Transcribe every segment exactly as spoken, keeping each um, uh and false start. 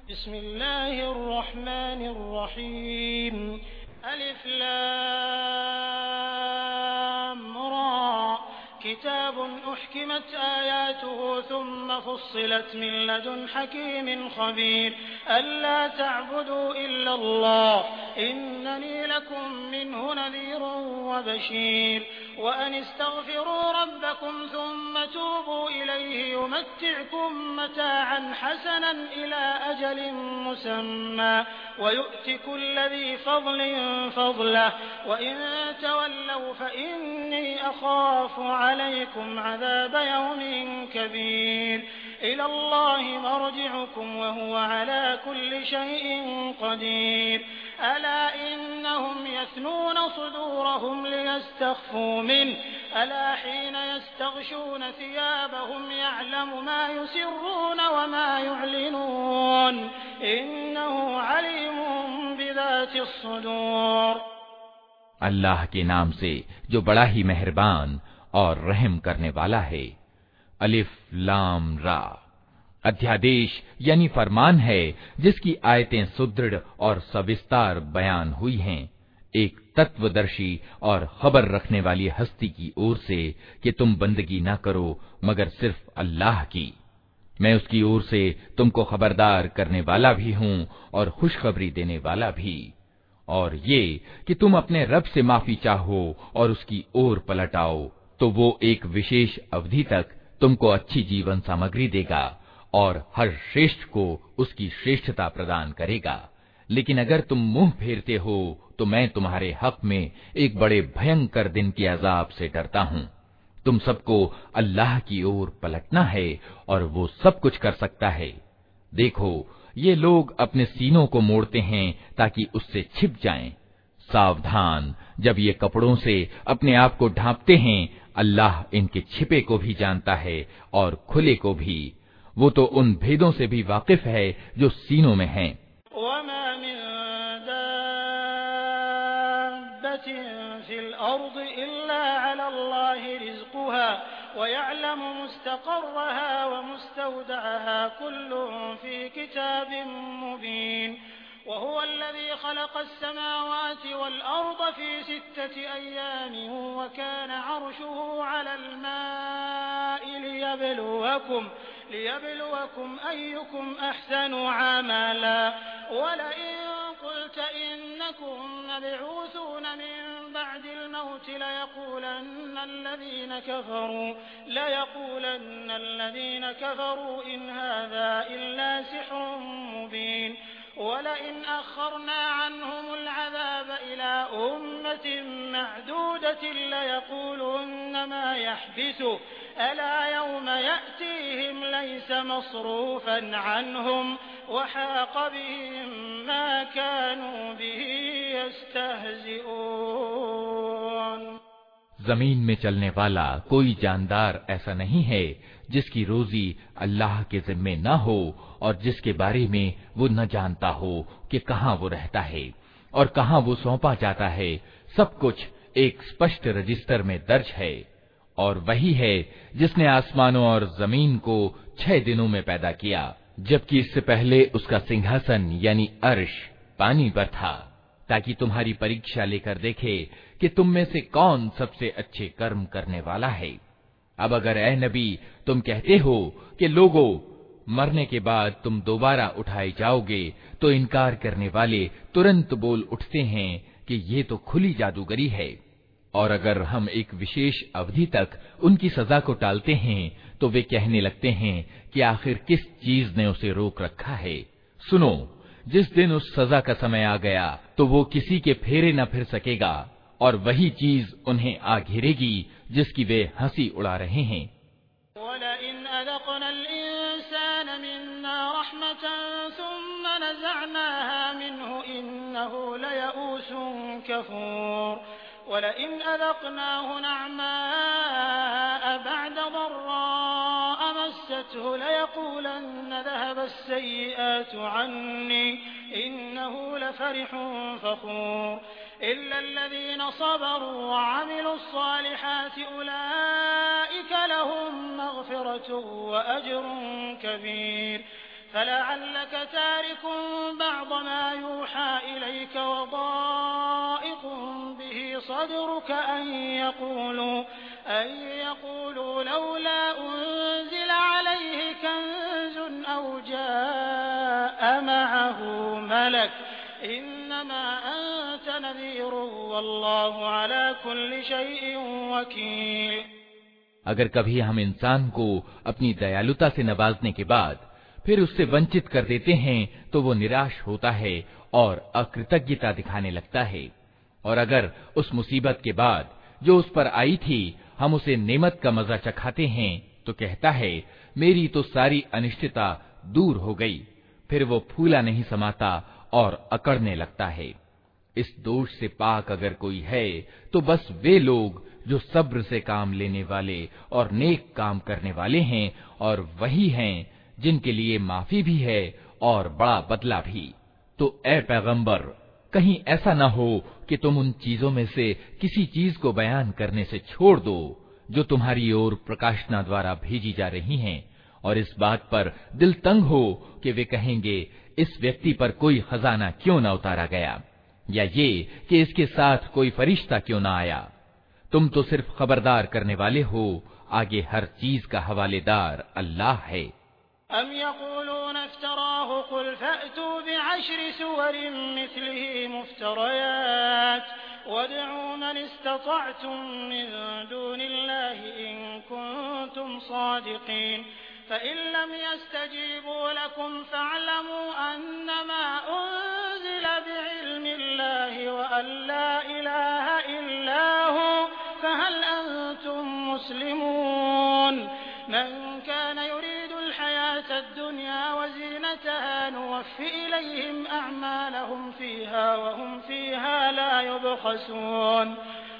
बिस्मिल्लाहिर्रहमानिर्रहीम। अलिफ लाम रा किताबुन उहकिमत आयातुहु सुम्मा फुस्सिलत मिन लदुन हकीमिन खबीर अल्ला तअबुदू इल्लल्लाह इन्ननी लकुम मिन्हु नज़ीरुन व बशीर व अन इस्तगफिरू रब्बकुम सुम्मा तूबू इलैहि युमत्ति'कुम मताअन हसनन इला अजलिन मुसम्मा व यु'ति कुल्ला ज़ी फ़ज़लिन फ़ज़लहु व इन तवल्लव फ़इन्नी अख़ाफ़ु अलैकुम अज़ाब यौमिन कबीर इलल्लाहि मर्जि'ुकुम व हुवा अला कुल्लि शैइन क़दीर अला इन्नहुम यस्नून सुदूरहुम लियस्तख़्फ़ू मिन्हु अला हीन यस्तग़शून थियाबहुम यअलमु मा युसिर्रून व मा युअलिनून इन्नहु अलीमुम बिज़ातिस सुदूर। अल्लाह के नाम से जो बड़ा ही मेहरबान और रहम करने वाला है। अलिफ लाम रा अध्यादेश यानी फरमान है जिसकी आयतें सुदृढ़ और सविस्तार बयान हुई हैं, एक तत्वदर्शी और खबर रखने वाली हस्ती की ओर से कि तुम बंदगी न करो मगर सिर्फ अल्लाह की। मैं उसकी ओर से तुमको खबरदार करने वाला भी हूँ और खुशखबरी देने वाला भी। और ये कि तुम अपने रब से माफी चाहो और उसकी ओर पलट आओ तो वो एक विशेष अवधि तक तुमको अच्छी जीवन सामग्री देगा और हर श्रेष्ठ को उसकी श्रेष्ठता प्रदान करेगा। लेकिन अगर तुम मुंह फेरते हो तो मैं तुम्हारे हक में एक बड़े भयंकर दिन के अजाब से डरता हूँ। तुम सबको अल्लाह की ओर पलटना है और वो सब कुछ कर सकता है। देखो, ये लोग अपने सीनों को मोड़ते हैं ताकि उससे छिप जाएं। सावधान, जब ये कपड़ों से अपने आप को ढांपते हैं, अल्लाह इनके छिपे को भी जानता है और खुले को भी। वो तो उन भेदों से भी वाकिफ है जो सीनों में हैं। वमा मिन दाब्बतिन फिल अर्द इल्ला अलल्लाहि रिज़्क़ुहा व यअलमु मुस्तक़र्रहा व मुस्तौदअहा कुल्लुन फी किताबिन मुबीन व हुवा अल्लज़ी ख़लक़स समावाति वल अर्द फी सित्तति अय्यामिन व कान अर्शुहु अलल माइ लियब्लुवकुम लियब्लुवकुम अय्युकुम अहसनु अमला वलइन क़ुल्त इन्नकुम मबऊसून मिन बअदिल मौत लयक़ूलन्न अल्लज़ीन कफ़रू लयक़ूलन्न अल्लज़ीन कफ़रू इन हाज़ा इल्ला सिह्रुन मुबीन वलइन अख़रना अन्हुमुल अज़ाब इला उम्मतिन मअदूदतिन लयक़ूलुन्न मा यहबिसुहु अला यौम यअतीहिम लैस मस्रूफ़न अन्हुम वहाक़ बिहिम मा कानू बिही यस्तहज़िऊन। जमीन में चलने वाला कोई जानदार ऐसा नहीं है जिसकी रोजी अल्लाह के जिम्मे न हो और जिसके बारे में वो न जानता हो कि कहाँ वो रहता है और कहाँ वो सौंपा जाता है। सब कुछ एक स्पष्ट रजिस्टर में दर्ज है। और वही है जिसने आसमानों और जमीन को छह दिनों में पैदा किया, जबकि इससे पहले उसका सिंहासन यानी अर्श पानी पर था, ताकि तुम्हारी परीक्षा लेकर देखे कि तुम में से कौन सबसे अच्छे कर्म करने वाला है। अब अगर ए नबी तुम कहते हो कि लोगों, मरने के बाद तुम दोबारा उठाए जाओगे, तो इनकार करने वाले तुरंत बोल उठते हैं कि ये तो खुली जादूगरी है। और अगर हम एक विशेष अवधि तक उनकी सजा को टालते हैं तो वे कहने लगते हैं कि आखिर किस चीज ने उसे रोक रखा है। सुनो, जिस दिन उस सजा का समय आ गया तो वो किसी के फेरे न फिर सकेगा और वही चीज उन्हें आ घेरेगी जिसकी वे हंसी उड़ा रहे हैं। वलइन अज़क़नल इंसान मिन्ना रहमतन सुम्मा नज़अनाहा मिन्हु इन्नहु लयऊसुन कफूर वलइन अज़क़नाहु नअमाअ बअद ضراء मस्सतहु लयक़ूलन्न ذهب السيئات عني إنه लफ़रिह फ़ख़ूर إلا الذين صبروا وعملوا الصالحات أولئك لهم مغفرة وأجر كبير فلعلك تارك आतिकुम बअद मा यूहा इलैक वदाइकुम बिही सदरुक अन यक़ूलू अन यक़ूलू लौला उन्ज़िल अलैहि कंज़ुन औ जाअ मअहू मलक इन्नमा अंत नज़ीरुन वल्लाहु अला कुल्लि शैइन वकील। अगर कभी हम इंसान को अपनी दयालुता से नवाजने के बाद फिर उससे वंचित कर देते हैं तो वो निराश होता है और अकृतज्ञता दिखाने लगता है। और अगर उस मुसीबत के बाद जो उस पर आई थी हम उसे नेमत का मजा चखाते हैं तो कहता है मेरी तो सारी अनिश्चितता दूर हो गई। फिर वो फूला नहीं समाता और अकड़ने लगता है। इस दोष से पाक अगर कोई है तो बस वे लोग जो सब्र से काम लेने वाले और नेक काम करने वाले हैं, और वही हैं जिनके लिए माफी भी है और बड़ा बदला भी। तो ए पैगंबर, कहीं ऐसा न हो कि तुम उन चीजों में से किसी चीज को बयान करने से छोड़ दो जो तुम्हारी ओर प्रकाशना द्वारा भेजी जा रही हैं, और इस बात पर दिल तंग हो कि वे कहेंगे इस व्यक्ति पर कोई खजाना क्यों न उतारा गया, या ये कि इसके साथ कोई फरिश्ता क्यों न आया। तुम तो सिर्फ खबरदार करने वाले हो, आगे हर चीज का हवालेदार अल्लाह है। अम यक़ूलून इफ्तराहु क़ुल फ़अतू बिअश्रि सुवरिन मिस्लिही मुफ्तरयात वदअू मन इस्ततअतुम मिन दूनिल्लाहि इन कुंतुम सादिक़ीन फ़इन लम यस्तजीबू लकुम फ़अलमू अन्नमा उन्ज़िल बिइल्मिल्लाहि व अन ला इलाहा इल्ला हु फ़हल अंतुम मुस्लिमून। मन कान युरीदुल हयातद दुन्या वज़ीनतहा नुवफ़्फ़ि इलैहिम अअमालहुम फ़ीहा वहुम फ़ीहा ला युबख़सून।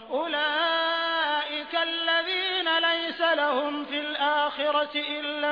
उलाइका अल्लज़ीना लैसा लहुम फ़िल आख़िरति इल्ला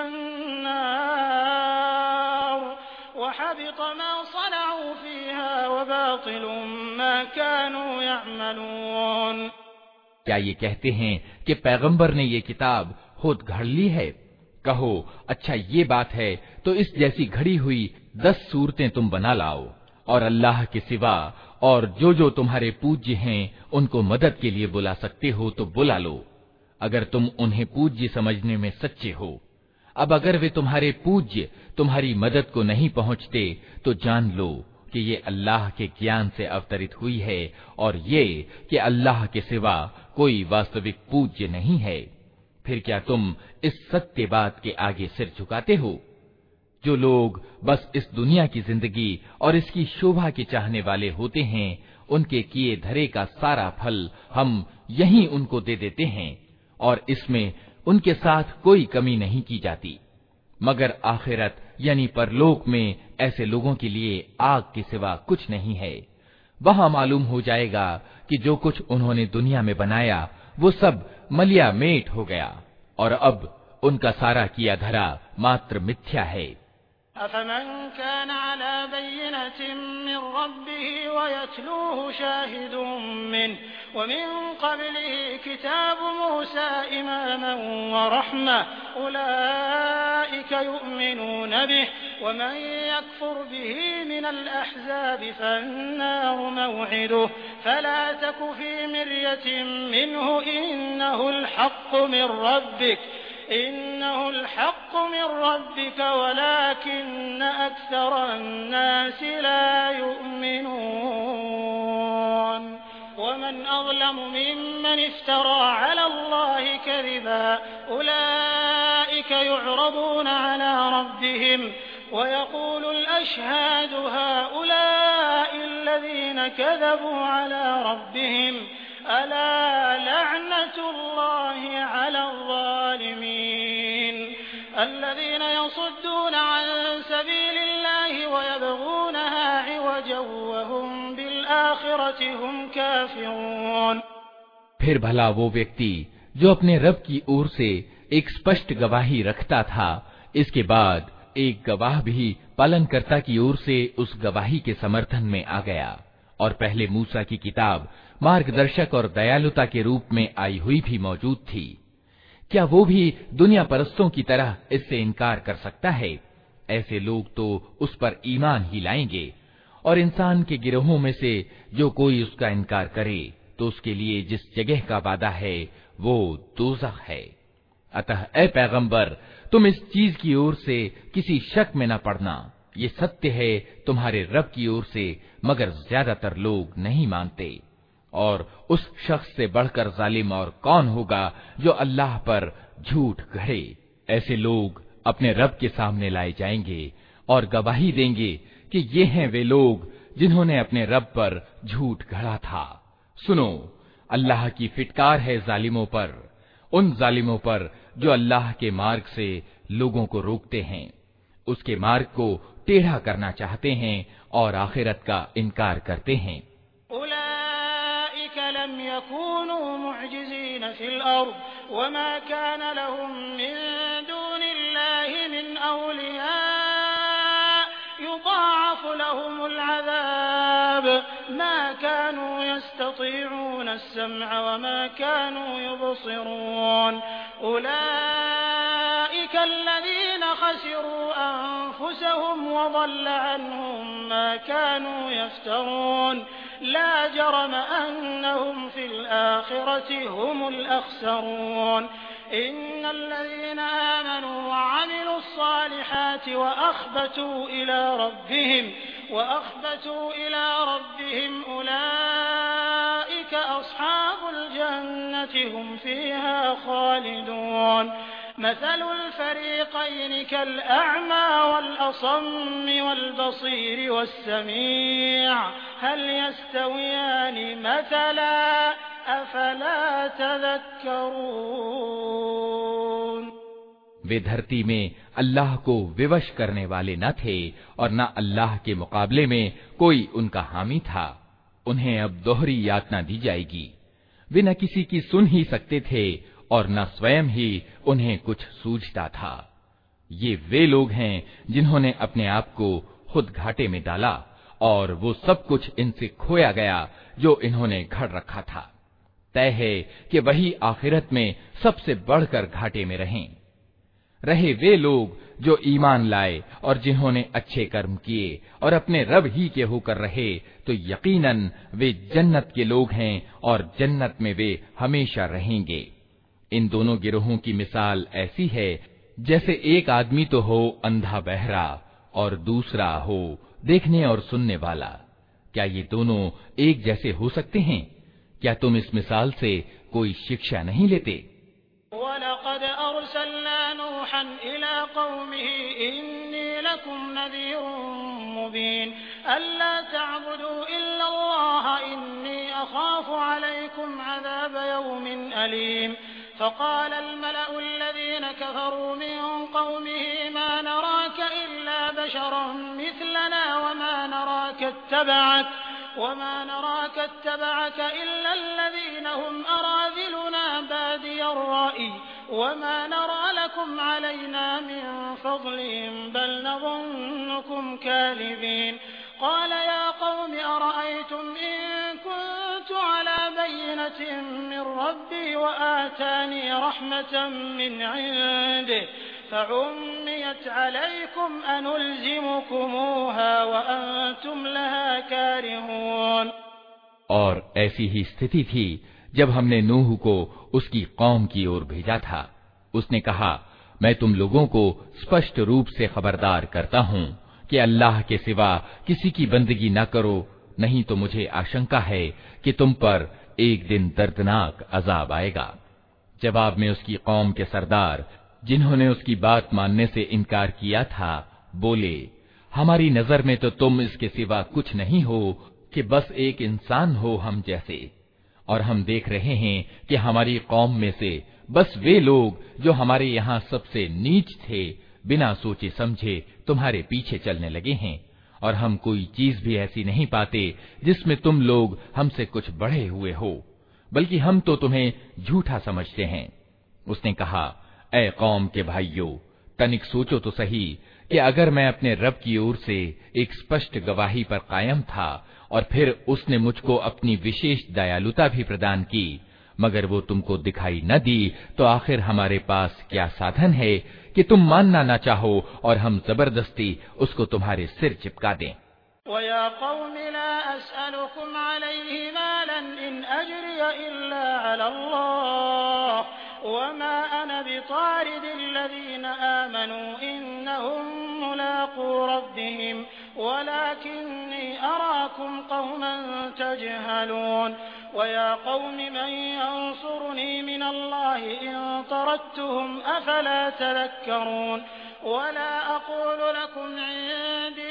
अन्नार वहबित मा सनअू फ़ीहा वबातिलुम मा कानू यअमलून। क्या ये कहते हैं कि पैगंबर ने ये किताब खुद घड़ ली है? कहो, अच्छा ये बात है तो इस जैसी घड़ी हुई दस सूरतें तुम बना लाओ, और अल्लाह के सिवा और जो जो तुम्हारे पूज्य हैं उनको मदद के लिए बुला सकते हो तो बुला लो, अगर तुम उन्हें पूज्य समझने में सच्चे हो। अब अगर वे तुम्हारे पूज्य तुम्हारी मदद को नहीं पहुंचते तो जान लो कि ये अल्लाह के ज्ञान से अवतरित हुई है, और ये कि अल्लाह के सिवा कोई वास्तविक पूज्य नहीं है। फिर क्या तुम इस सत्य बात के आगे सिर झुकाते हो? जो लोग बस इस दुनिया की जिंदगी और इसकी शोभा के चाहने वाले होते हैं, उनके किए धरे का सारा फल हम यहीं उनको दे देते हैं, और इसमें उनके साथ कोई कमी नहीं की जाती। मगर आखिरत यानी परलोक में ऐसे लोगों के लिए आग के सिवा कुछ नहीं है। वहां मालूम हो जाएगा कि जो कुछ उन्होंने दुनिया में बनाया वो सब मलिया मेट हो गया, और अब उनका सारा किया धरा मात्र मिथ्या है। अफमन कान अला बय्यिनतिन मिन रब्बिही वयत्लूहु शाहिदुन मिन्हु वमिन क़ब्लिही किताबु मूसा इमामन वरहमह उलाइका युमिनून बिही वमन यकफुर बिही मिनल अहज़ाबि फन्नारु मौዒदुहु फला तकु फी मिर्यतिन मिन्हु इन्नहुल हक़्क़ु मिन रब्बिक इन्नहुल हक़्क़ु मिन रब्बिक वलाकिन्न अक्सरन नासि ला युमिनून। वमन अज़लमु मिम्मन इफ्तरा अला अल्लाहि कज़िबा उलाइका युअरदून अला रब्बिहिम वयक़ूलुल अशहादु हाउलाइ अल्लज़ीना कज़बू अला रब्बिहिम अला लअनतुल्लाहि अलल ज़ालिमीन अल्लज़ीना यसुद्दूना अन सबीलिल्लाहि वयबग़ूनहा इवजन वहुम बिल आखिरति हुम काफ़िरून। फिर भला वो व्यक्ति जो अपने रब की ओर से एक स्पष्ट गवाही रखता था, इसके बाद एक गवाह भी पालनकर्ता की ओर से उस गवाही के समर्थन में आ गया, और पहले मूसा की किताब मार्गदर्शक और दयालुता के रूप में आई हुई भी मौजूद थी। क्या वो भी दुनिया परस्तों की तरह इससे इनकार कर सकता है? ऐसे लोग तो उस पर ईमान ही लाएंगे। और इंसान के गिरोहों में से जो कोई उसका इनकार करे तो उसके लिए जिस जगह का वादा है वो दोज़ख है। अतः ए पैगंबर, तुम इस चीज की ओर से किसी शक में न पड़ना, ये सत्य है तुम्हारे रब की ओर से, मगर ज्यादातर लोग नहीं मानते। और उस शख्स से बढ़कर जालिम और कौन होगा जो अल्लाह पर झूठ गढ़े। ऐसे लोग अपने रब के सामने लाए जाएंगे और गवाही देंगे कि ये हैं वे लोग जिन्होंने अपने रब पर झूठ गढ़ा था। सुनो, अल्लाह की फिटकार है जालिमों पर, उन जालिमों पर जो अल्लाह के मार्ग से लोगों को रोकते हैं, उसके मार्ग को टेढ़ा करना चाहते हैं और आखिरत का इनकार करते हैं। उलाइका लम यकूनू मुअजिज़ीन फिल अर्द वमा कान लहुम मिन दूनिल्लाहि मिन औलिया युदाअफ़ु लहुमुल अज़ाब मा कानू यस्ततीऊन अस्समअ वमा कानू युबसिरून उलाइका अल्लज़ीना खसिरू अनफुसहुम वज़ल्ल अन्हुम मा कानू यफ्तरून ला जरम अन्नहुम फिल आखिरति हुमुल अख़सरून इन्नल लज़ीना आमनू वअमिलुस सालिहाति वअख़बतू इला रब्बिहिम वअख़बतू इला रब्बिहिम उलाइका अस्हाबुल जन्नति हुम फ़ीहा ख़ालिदून मसलुल फ़रीक़ैनि कल-अअमा वल-असम्मि वल-बसीरि वस-समीअ हल यस्तवियानि मसला अफला तज़क्करून। वे धरती में अल्लाह को विवश करने वाले न थे और न अल्लाह के मुकाबले में कोई उनका हामी था। उन्हें अब दोहरी यातना दी जाएगी। वे न किसी की सुन ही सकते थे और न स्वयं ही उन्हें कुछ सूझता था। ये वे लोग हैं जिन्होंने अपने आप को खुद घाटे में डाला और वो सब कुछ इनसे खोया गया जो इन्होंने घड़ रखा था। तय है कि वही आखिरत में सबसे बढ़कर घाटे में रहें। रहे वे लोग जो ईमान लाए और जिन्होंने अच्छे कर्म किए और अपने रब ही के होकर रहे, तो यकीनन वे जन्नत के लोग हैं और जन्नत में वे हमेशा रहेंगे। इन दोनों गिरोहों की मिसाल ऐसी है जैसे एक आदमी तो हो अंधा बहरा और दूसरा हो देखने और सुनने वाला। क्या ये दोनों एक जैसे हो सकते हैं? क्या तुम इस मिसाल से कोई शिक्षा नहीं लेते? वलक़द अरसलना नूहन इला क़ौमिही इन्नी लकुम नज़ीरुम मुबीन अल्ला तअबुदू इल्लल्लाह इन्नी अख़ाफ़ु अलैकुम अज़ाब यौमिन अलीम फ़क़ाल अल-मलअु अल्लज़ीना कफ़रू मिन क़ौमिही मा नराक इल्ला बशरन मिथलना वमा नराक इत्तबअक वमा नराक इत्तबअक इल्ला अल्लज़ीना हुम अराज़िलुना बादियर रअय वमा नरा लकुम अलैना मिन फ़ज़लिन बल नज़ुन्नुकुम काज़िबीन क़ाल या क़ौम अरअयतुम इन कुन्तु अला बय्यिनतिन मिन रब्बी व आतानी रहमतन मिन इंदिही फ़उम्मियत अलैकुम अनुल्ज़िमुकुमूहा व अंतुम लहा कारिहून। और ऐसी ही स्थिति थी जब हमने नूह को उसकी कौम की ओर भेजा था। उसने कहा, मैं तुम लोगों को स्पष्ट रूप से खबरदार करता हूँ कि अल्लाह के सिवा किसी की बंदगी न करो, नहीं तो मुझे आशंका है कि तुम पर एक दिन दर्दनाक अजाब आएगा। जवाब में उसकी कौम के सरदार, जिन्होंने उसकी बात मानने से इनकार किया था, बोले, हमारी नजर में तो तुम इसके सिवा कुछ नहीं हो कि बस एक इंसान हो हम जैसे, और हम देख रहे हैं कि हमारी कौम में से बस वे लोग जो हमारे यहाँ सबसे नीच थे, बिना सोचे समझे तुम्हारे पीछे चलने लगे हैं, और हम कोई चीज भी ऐसी नहीं पाते जिसमें तुम लोग हमसे कुछ बढ़े हुए हो, बल्कि हम तो तुम्हें झूठा समझते हैं। उसने कहा, ऐ कौम के भाइयों, तनिक सोचो तो सही कि अगर मैं अपने रब की ओर से एक स्पष्ट गवाही पर कायम था और फिर उसने मुझको अपनी विशेष दयालुता भी प्रदान की, मगर वो तुमको दिखाई न दी तो आखिर हमारे पास क्या साधन है कि तुम मानना न चाहो और हम जबरदस्ती उसको तुम्हारे सिर चिपका दें। वया कौमी ला अस्अलुकुम अलैहि मालन इन अज्रिय इल्ला अलल्लाह वमा अना बितारिदिल लज़ीना आमनू इन्नहुम मुलाक़ू रब्बिहिम वलाकिन्नी अराकुम कौमन तजहलून वया कौमी मन यंसुरनी मिनल्लाहि इन तरद्तुहुम अफला तज़क्करून वला अक़ूलु लकुम इंदी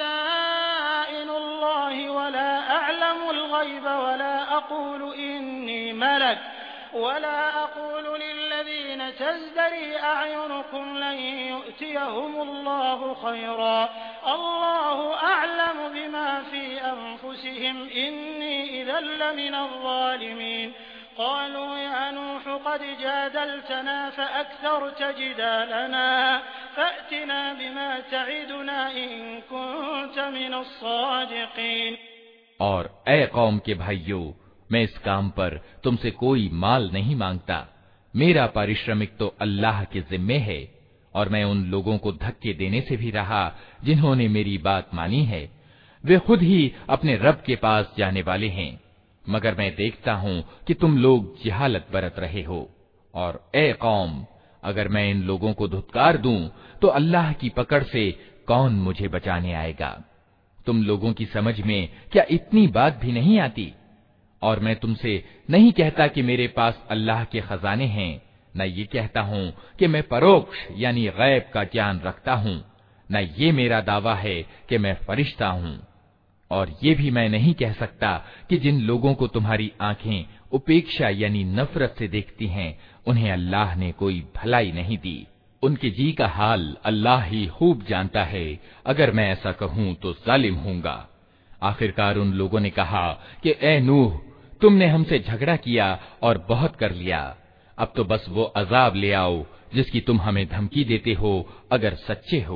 खज़ाइनुल्लाहि वला अअलमुल गैब वला अक़ूलु इन्नी मलक वला अक़ूलु लिल्लज़ीना तज़दरी अअयुनुकुम लन युअतियहुमुल्लाहु खैरा अल्लाहु अअलमु बिमा फी अनफुसिहिम इन्नी इज़न लमिनज़ ज़ालिमीन क़ालू या नूह क़द जादलतना फ़अक्थरत जिदालना फ़अतिना बिमा तइदुना इन कुन्त मिनस सादिक़ीन। और ए कौम के भाइयों, मैं इस काम पर तुमसे कोई माल नहीं मांगता। मेरा पारिश्रमिक तो अल्लाह के जिम्मे है और मैं उन लोगों को धक्के देने से भी रहा जिन्होंने मेरी बात मानी है। वे खुद ही अपने रब के पास जाने वाले हैं, मगर मैं देखता हूँ कि तुम लोग जिहालत बरत रहे हो। और ए कौम, अगर मैं इन लोगों को धुतकार दूं तो अल्लाह की पकड़ से कौन मुझे बचाने आएगा? तुम लोगों की समझ में क्या इतनी बात भी नहीं आती? और मैं तुमसे नहीं कहता कि मेरे पास अल्लाह के खजाने हैं, न ये कहता हूँ कि मैं परोक्ष यानी गैब का ज्ञान रखता हूँ, न ये मेरा दावा है कि मैं फरिश्ता हूँ। और ये भी मैं नहीं कह सकता कि जिन लोगों को तुम्हारी आंखें उपेक्षा यानी नफरत से देखती हैं, उन्हें अल्लाह ने कोई भलाई नहीं दी। उनके जी का हाल अल्लाह ही खूब जानता है। अगर मैं ऐसा कहूँ तो जालिम हूँगा। आखिरकार उन लोगों ने कहा कि ए नूह, तुमने हमसे झगड़ा किया और बहुत कर लिया, अब तो बस वो अजाब ले आओ जिसकी तुम हमें धमकी देते हो, अगर सच्चे हो।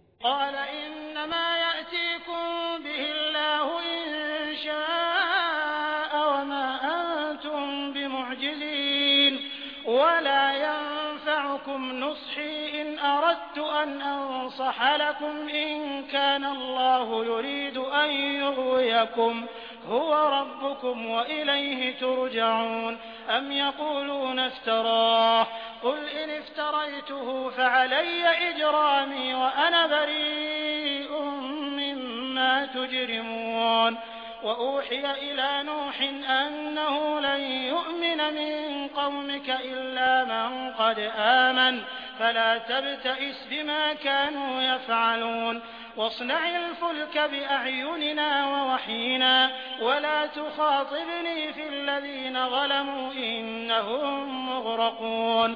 हुवा रब्बुकुम व इलैहि तुरजऊन अम यक़ूलून इफ्तराह क़ुल इन इफ्तरैतुहु फ़अलय्य इजरामी व अना बरीउम मिम्मा तुजरिमून व ऊहिय इला नूहिन अन्नहु लन यु'मिन मिन क़ौमिक इल्ला मन क़द आमन फला तब्तइस बिमा कानू यफ़अलून वस्नइल फुल्क बिअअयुनिना ववहीना वला तुखातिबनी फिल्लज़ीना ज़लमू इन्नहुम मुग़रक़ून।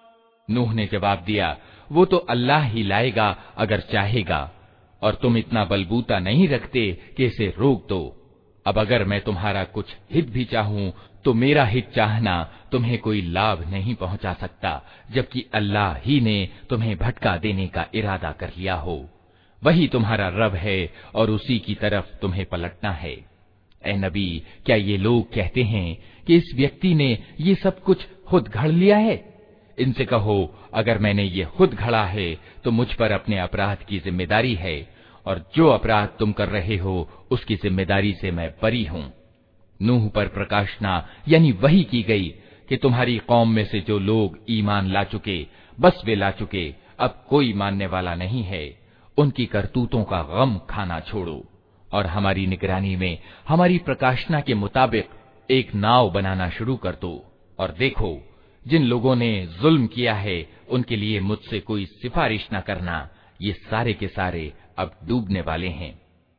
नूह ने जवाब दिया, वो तो अल्लाह ही लाएगा अगर चाहेगा, और तुम इतना बलबूता नहीं रखते कि इसे रोक दो। अब अगर मैं तुम्हारा कुछ हित भी चाहूं तो मेरा हित चाहना तुम्हें कोई लाभ नहीं पहुंचा सकता, जबकि अल्लाह ही ने तुम्हें भटका देने का इरादा कर लिया हो। वही तुम्हारा रब है और उसी की तरफ तुम्हें पलटना है। ए नबी, क्या ये लोग कहते हैं कि इस व्यक्ति ने ये सब कुछ खुद घड़ लिया है? इनसे कहो, अगर मैंने ये खुद घड़ा है तो मुझ पर अपने अपराध की जिम्मेदारी है, और जो अपराध तुम कर रहे हो उसकी जिम्मेदारी से मैं बरी हूं। नूह पर प्रकाशना यानी वही की गई कि तुम्हारी कौम में से जो लोग ईमान ला चुके, बस वे ला चुके, अब कोई मानने वाला नहीं है। उनकी करतूतों का गम खाना छोड़ो और हमारी निगरानी में हमारी प्रकाशना के मुताबिक एक नाव बनाना शुरू कर दो। और देखो, जिन लोगों ने जुल्म किया है उनके लिए मुझसे कोई सिफारिश न करना, ये सारे के सारे अब डूबने वाले हैं।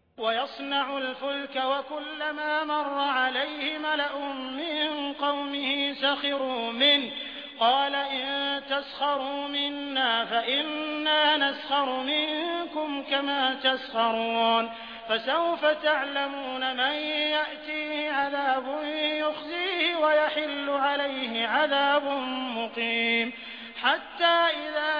वयस्नउल फुल्क वकुल्लमा मर्र अलैहि मलउम मिन कौमिही सखिरू मिन्हु क़ाल इन तस्खरू मिन्ना फ़इन्ना नस्खरु मिनकुम कमा तस्खरून फसौफ तअलमून मन यअतीहि अज़ाबुन युख़ज़ीहि वयहिल्लु अलैहि अज़ाबुन मुक़ीम हत्ता इज़ा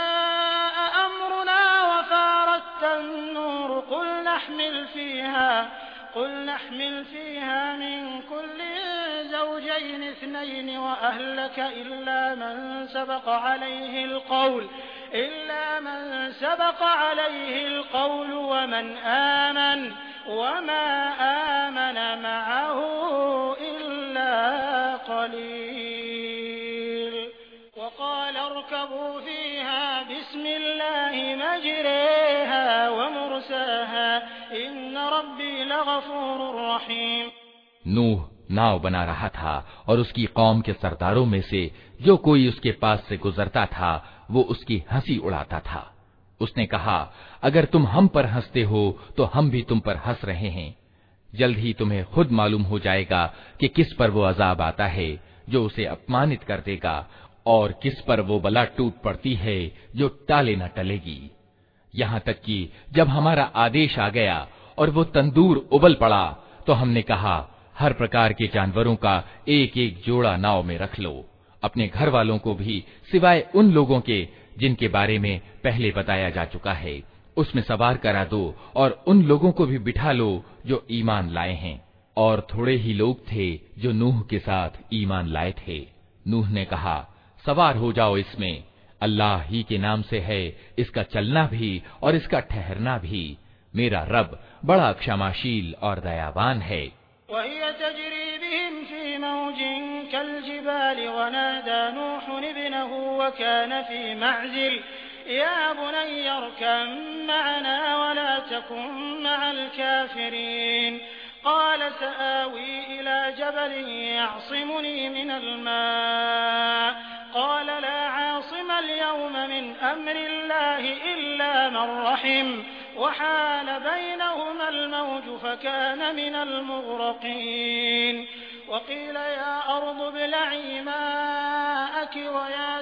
जाअ अम्रुना वफ़ारत अन्नूर क़ुल नहमिल फ़ीहा قل نحمل فيها من كل الزوجين اثنين وأهلك إلا من سبق عليه القول إلا من سبق عليه القول ومن آمن وما آمن معه إلا قليل وقال اركبوا فيها بسم الله مجريها ومرساها إن ربي لغفور رحيم। नूह नाव बना रहा था और उसकी कौम के सरदारों में से जो कोई उसके पास से गुजरता था वो उसकी हंसी उड़ाता था। उसने कहा, अगर तुम हम पर हंसते हो तो हम भी तुम पर हंस रहे हैं। जल्द ही तुम्हें खुद मालूम हो जाएगा कि किस पर वो अजाब आता है जो उसे अपमानित कर देगा और किस पर वो बला टूट पड़ती है जो टाले न टलेगी। यहाँ तक कि जब हमारा आदेश आ गया और वो तंदूर उबल पड़ा तो हमने कहा, हर प्रकार के जानवरों का एक एक जोड़ा नाव में रख लो, अपने घर वालों को भी सिवाय उन लोगों के जिनके बारे में पहले बताया जा चुका है उसमें सवार करा दो और उन लोगों को भी बिठा लो जो ईमान लाए हैं। और थोड़े ही लोग थे जो नूह के साथ ईमान लाए थे। नूह ने कहा, सवार हो जाओ इसमें, अल्लाह ही के नाम से है इसका चलना भी और इसका ठहरना भी। मेरा रब बड़ा क्षमाशील और दयावान है। वहिय तजरी बिहिम फी मौजिन कल्जिबाल वनादा नूह इब्नहु वकान फी मअज़िल या बुनय्य अरकम मअना वला तकुन मअल काफिरीन क़ाल सआवी इला जबल यअसिमुनी मिनल मा क़ाल ला आसिम अल-यौम मिन अम्रिल्लाहि इल्ला मन रहिम वहाल बैनहुमा अल-मौज फकान मिनल मुग़रक़ीन वक़ील या अर्दु इब्लዒ माअकी वया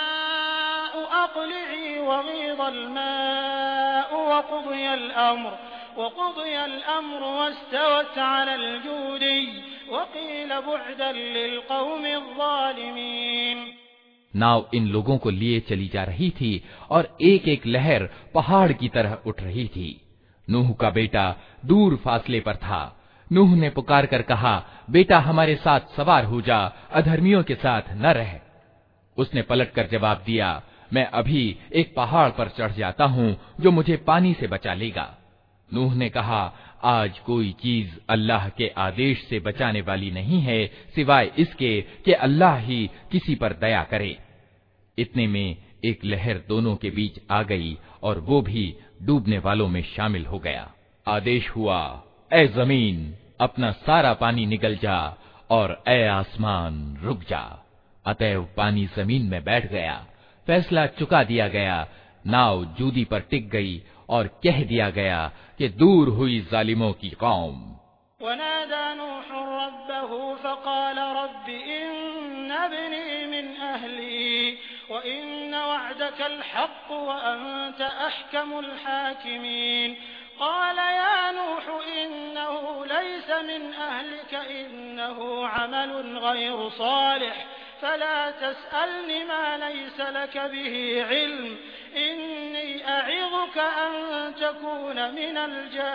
समाअु अक़लिዒ वग़ीज़ अल-माअु वक़ुضिय अल-अम्र वक़ुضिय अल-अम्र वस्तवत अला अल-जूदि वक़ील बु'दन लिल-क़ौमि अज़-ज़ालिमीन। नाव इन लोगों को लिए चली जा रही थी और एक एक लहर पहाड़ की तरह उठ रही थी। नूह का बेटा दूर फासले पर था। नूह ने पुकार कर कहा, बेटा हमारे साथ सवार हो जा, अधर्मियों के साथ न रह। उसने पलट कर जवाब दिया, मैं अभी एक पहाड़ पर चढ़ जाता हूँ जो मुझे पानी से बचा लेगा। नूह ने कहा, आज कोई चीज अल्लाह के आदेश से बचाने वाली नहीं है सिवाय इसके कि अल्लाह ही किसी पर दया करे। इतने में एक लहर दोनों के बीच आ गई और वो भी डूबने वालों में शामिल हो गया। आदेश हुआ, ऐ जमीन अपना सारा पानी निगल जा और ऐ आसमान रुक जा। अतएव पानी जमीन में बैठ गया। फैसला चुका दिया गया। नाव जूदी पर टिक गई और कह दिया गया कि दूर हुई जालिमों की कौम। वनादा नूह रब्बहु फ़क़ाल रब्बि इन्न इब्नी मिन अहली व इन्न वअदकल हक़्क़ व अंत अहकमुल हाकिमीन क़ाल या नूह इन्नहु लैस मिन अहलिक इन्नहु अमलुन गैरु सालिह फला तस्अलनि मा लैस लक बिही इल्म इन्नी अዒज़ुक अन तकून मिनल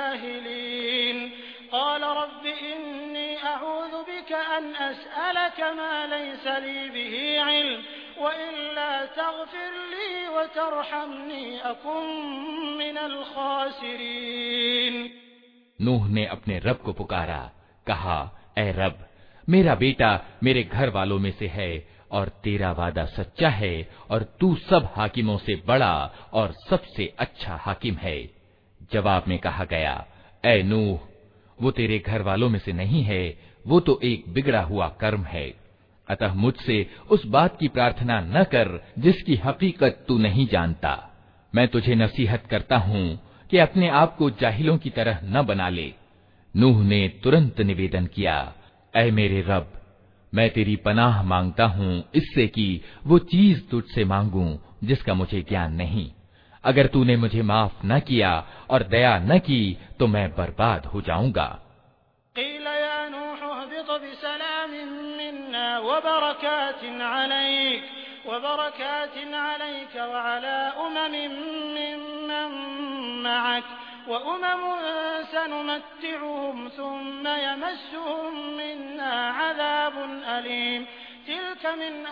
जाहिलीन क़ाल रब्बि इन्नी अऊज़ु बिक अन अस्अलक मा लैस ली बिही इल्म व इल्ला तग़फिर ली व तरहमनी अकुन मिनल ख़ासिरीन। नूह ने अपने रब को पुकारा, कहा, ऐ रब, मेरा बेटा मेरे घर वालों में से है और तेरा वादा सच्चा है और तू सब हाकिमों से बड़ा और सबसे अच्छा हाकिम है। जवाब में कहा गया, ऐ नूह, वो तेरे घर वालों में से नहीं है, वो तो एक बिगड़ा हुआ कर्म है। अतः मुझसे उस बात की प्रार्थना न कर जिसकी हकीकत तू नहीं जानता। मैं तुझे नसीहत करता हूँ कि अपने आप को जाहिलों की तरह न बना ले। नूह ने तुरंत निवेदन किया, ऐ मेरे रब, मैं तेरी पनाह मांगता हूँ इससे कि वो चीज तुझसे मांगूं जिसका मुझे ज्ञान नहीं। अगर तूने मुझे माफ न किया और दया न की तो मैं बर्बाद हो जाऊंगा। क़ील या नूह अहबित बिसलामिन मिन्ना व बरकातिन अलैक व बरकातिन अलैक व अला उममिन मिम्मन मअक وأمم سنمتعهم ثم يمسهم منا عذاب أليم تلك من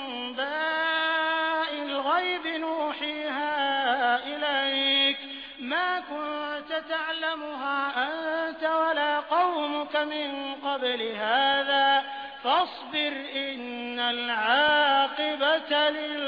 أنباء الغيب نوحيها إليك ما كنت تعلمها أنت ولا قومك من قبل هذا فاصبر إن العاقبة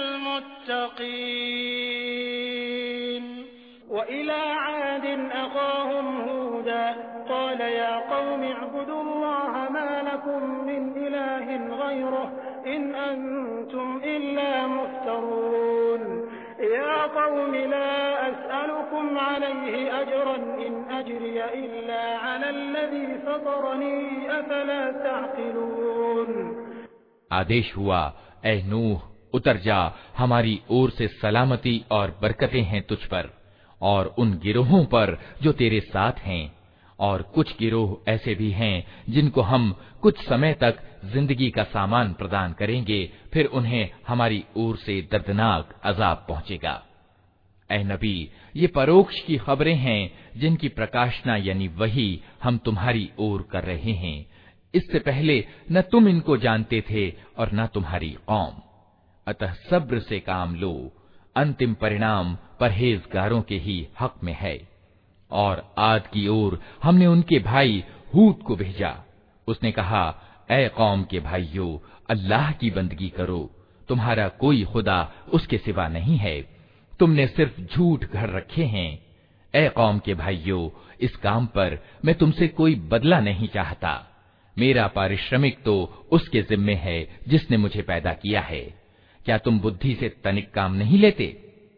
للمتقين. وإلى عاد أخاهم هودا قال يا قوم اعبدوا الله ما لكم من إله غيره إن أنتم إلا مفترون. يا قوم لا أسألكم عليه أجرا إن أجري إلا على الذي فطرني أفلا تعقلون. आदेश हुआ, ऐ नूह उतर जा, हमारी ओर से सलामती और बरकतें हैं तुझ पर और उन गिरोहों पर जो तेरे साथ हैं, और कुछ गिरोह ऐसे भी हैं जिनको हम कुछ समय तक जिंदगी का सामान प्रदान करेंगे, फिर उन्हें हमारी ओर से दर्दनाक अजाब पहुंचेगा। ऐ नबी, ये परोक्ष की खबरें हैं जिनकी प्रकाशना यानी वही हम तुम्हारी ओर कर रहे हैं। इससे पहले न तुम इनको जानते थे और न तुम्हारी कौम। अतः सब्र से काम लो, अंतिम परिणाम परहेजगारों के ही हक में है। और आद की ओर हमने उनके भाई हूद को भेजा। उसने कहा, ऐ कौम के भाइयों, अल्लाह की बंदगी करो, तुम्हारा कोई खुदा उसके सिवा नहीं है, तुमने सिर्फ झूठ घर रखे हैं। ऐ कौम के भाइयों, इस काम पर मैं तुमसे कोई बदला नहीं चाहता, मेरा पारिश्रमिक तो उसके जिम्मे है जिसने मुझे पैदा किया है। क्या तुम बुद्धि से तनिक काम नहीं लेते?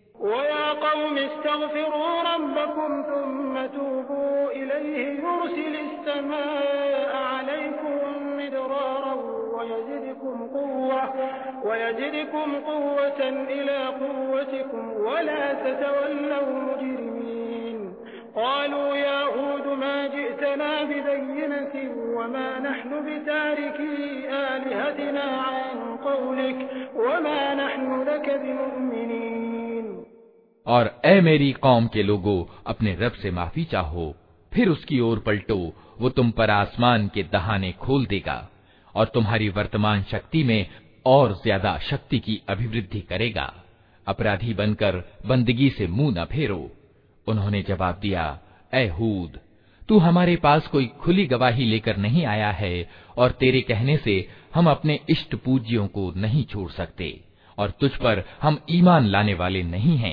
قالوا يا هود ما جئتنا ببينة وما نحن بتاركي آلهتنا عن قولك وما نحن لك بمؤمنين। और ऐ मेरी कौम के लोगों, अपने रब से माफी चाहो, फिर उसकी ओर पलटो, वो तुम पर आसमान के दहाने खोल देगा और तुम्हारी वर्तमान शक्ति में और ज्यादा शक्ति की अभिवृद्धि करेगा। अपराधी बनकर बंदगी से मुंह न फेरो। उन्होंने जवाब दिया, ऐ हूद, तू हमारे पास कोई खुली गवाही लेकर नहीं आया है और तेरे कहने से हम अपने इष्ट पूज्यों को नहीं छोड़ सकते और तुझ पर हम ईमान लाने वाले नहीं हैं।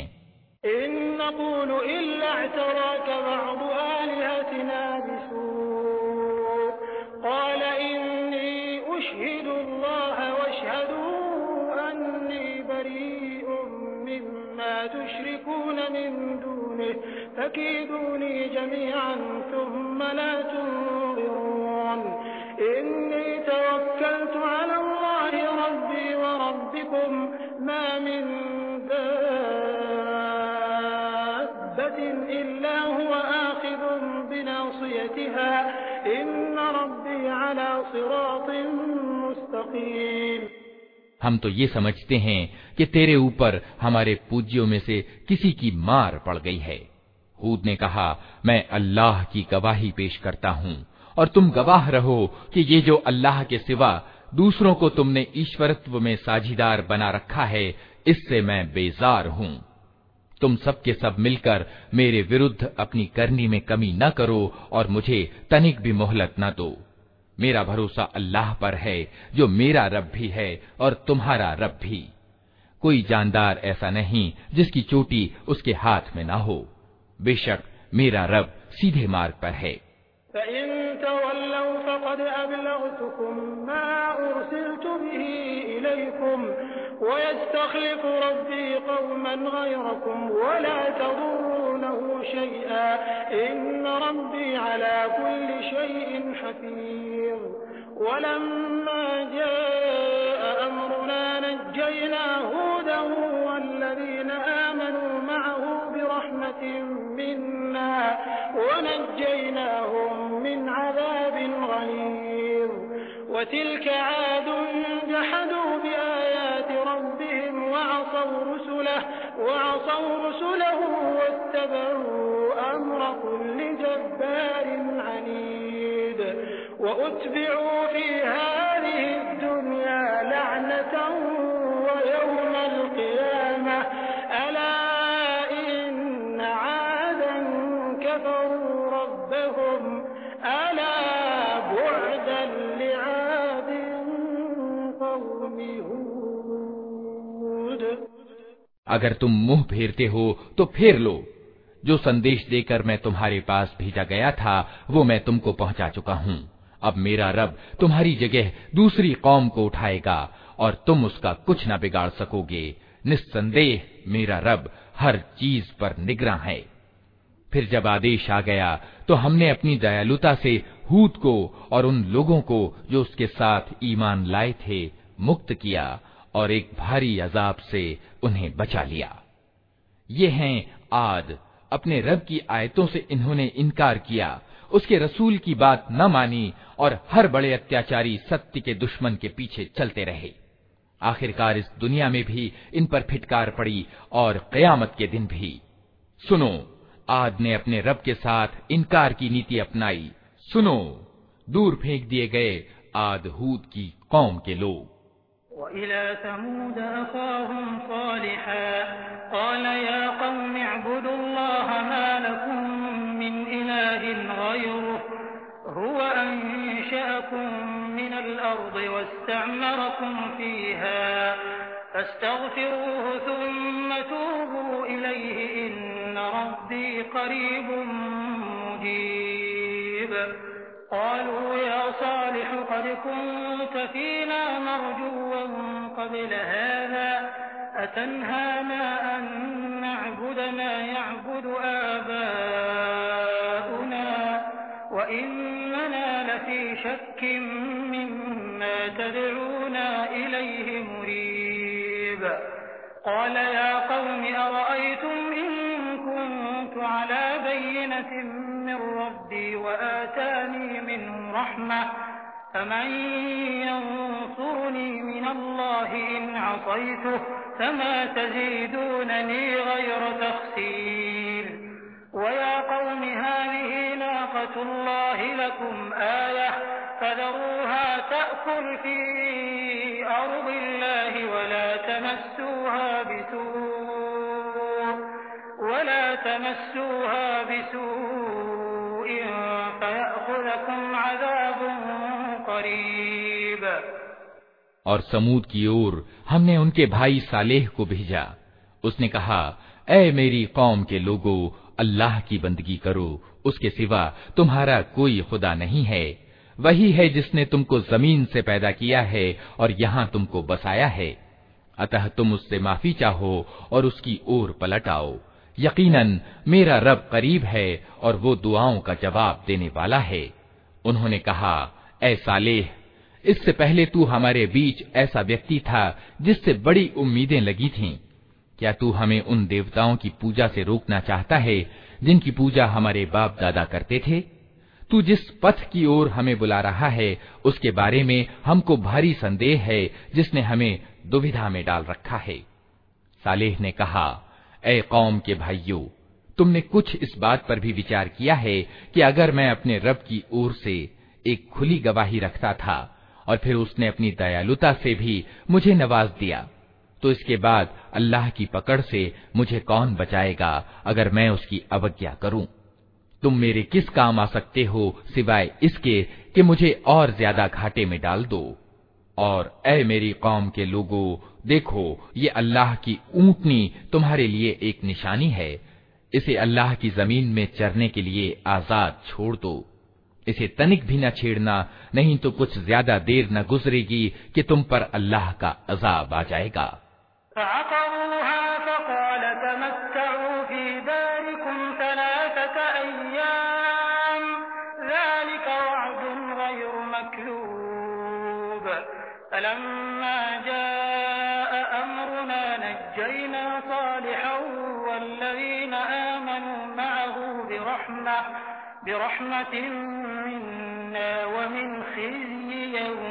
فكيدوني جميعا ثم لا تنظرون إني توكلت على الله ربي وربكم ما من دابة إلا هو آخذ بناصيتها إن ربي على صراط مستقيم। हम तो ये समझते हैं कि तेरे ऊपर हमारे पूज्यों में से किसी की मार पड़ गई है। हूद ने कहा, मैं अल्लाह की गवाही पेश करता हूँ और तुम गवाह रहो कि ये जो अल्लाह के सिवा दूसरों को तुमने ईश्वरत्व में साझीदार बना रखा है, इससे मैं बेजार हूँ। तुम सब के सब मिलकर मेरे विरुद्ध अपनी करनी में कमी न करो और मुझे तनिक भी मोहलत न दो। मेरा भरोसा अल्लाह पर है जो मेरा रब भी है और तुम्हारा रब भी। कोई जानदार ऐसा नहीं जिसकी चोटी उसके हाथ में ना हो। बेशक मेरा रब सीधे मार्ग पर है। وتلك عاد جحدوا بآيات ربهم وعصوا رسله وعصوا رسله واتبعوا أمر كل جبار عنيد وأتبعوا في هذه الدنيا لعنة ويوم القيامة ألا إن عادا كفروا ربهم ألا بعدا لعاد قوم هود। अगर तुम मुंह फेरते हो तो फेर लो। जो संदेश देकर मैं तुम्हारे पास भेजा गया था वो मैं तुमको पहुंचा चुका हूं। अब मेरा रब तुम्हारी जगह दूसरी कौम को उठाएगा और तुम उसका कुछ न बिगाड़ सकोगे। निस्संदेह मेरा रब हर चीज पर निगरां है। फिर जब आदेश आ गया तो हमने अपनी दयालुता से हूद को और उन लोगों को जो उसके साथ ईमान लाए थे मुक्त किया और एक भारी अजाब से उन्हें बचा लिया। ये हैं आद। अपने रब की आयतों से इन्होंने इनकार किया, उसके रसूल की बात न मानी और हर बड़े अत्याचारी सत्य के दुश्मन के पीछे चलते रहे। आखिरकार इस दुनिया में भी इन पर फिटकार पड़ी और कयामत के दिन भी। सुनो, आद ने अपने रब के साथ इनकार की नीति अपनाई। सुनो, दूर फेंक दिए गए आद हूद की कौम के लोग। वइला समूद अखाहुम सालिहा क़ाल या क़ौम अअ्बुदुल्लाह मा लकुम मिन इलाहिन ग़यरुहु हुवा अंशअकुम मिनल अर्दि वस्तअमरकुम फ़ीहा फस्तग़फिरूहु थुम्मा तूबू इलैहि इन्न रब्बी क़रीबुम मुजीब। क़ालू या सालिह क़द कुन्त फ़ीना मरजुव्वन क़ब्ल हाज़ा अतन्हाना अन नअ्बुद मा यअ्बुदु आबाउना व इन्नना लफ़ी शक्किन मिम्मा तदऊना इलैहि मुरीब। क़ाल या क़ौम अरअय्तुम इन कुन्तु अला बय्यिनतिन मिन रब्बी व आतानी मिन्हु रहमह फमन यंसुरनी मिनल्लाहि इन असय्तुहु फमा तज़ीदूननी गयर तख़सीर। वया क़ौम हाज़िही नाक़तुल्लाहि लकुम आयह फज़रूहा तअकुल फ़ी अर्दिल्लाहि वला तमस्सूहा बिसूء वला तमस्सूहा बिसूء फयअख़ुज़कुम अज़ाबुन क़रीब। और समूद की ओर हमने उनके भाई सालेह को भेजा। उसने कहा, ऐ मेरी कौम के लोगों, अल्लाह की बंदगी करो, उसके सिवा तुम्हारा कोई खुदा नहीं है। वही है जिसने तुमको जमीन से पैदा किया है और यहाँ तुमको बसाया है। अतः तुम उससे माफी चाहो और उसकी ओर पलट आओ। यकीनन मेरा रब करीब है और वो दुआओं का जवाब देने वाला है। उन्होंने कहा, ऐ सालेह, इससे पहले तू हमारे बीच ऐसा व्यक्ति था जिससे बड़ी उम्मीदें लगी थीं। क्या तू हमें उन देवताओं की पूजा से रोकना चाहता है जिनकी पूजा हमारे बाप दादा करते थे? तू जिस पथ की ओर हमें बुला रहा है उसके बारे में हमको भारी संदेह है, जिसने हमें दुविधा में डाल रखा है। सालेह ने कहा, ऐ कौम के भाइयों, तुमने कुछ इस बात पर भी विचार किया है कि अगर मैं अपने रब की ओर से एक खुली गवाही रखता था और फिर उसने अपनी दयालुता से भी मुझे नवाज दिया, तो इसके बाद अल्लाह की पकड़ से मुझे कौन बचाएगा अगर मैं उसकी अवज्ञा करूं? तुम मेरे किस काम आ सकते हो सिवाय इसके कि मुझे और ज्यादा घाटे में डाल दो। और ऐ मेरी कौम के लोगों, देखो, ये अल्लाह की ऊंटनी तुम्हारे लिए एक निशानी है। इसे अल्लाह की जमीन में चरने के लिए आजाद छोड़ दो। इसे तनिक भी न छेड़ना, नहीं तो कुछ ज्यादा देर न गुजरेगी कि तुम पर अल्लाह का अजाब आ जाएगा। बिरहमतिन मिन्ना व मिन खिज़्यि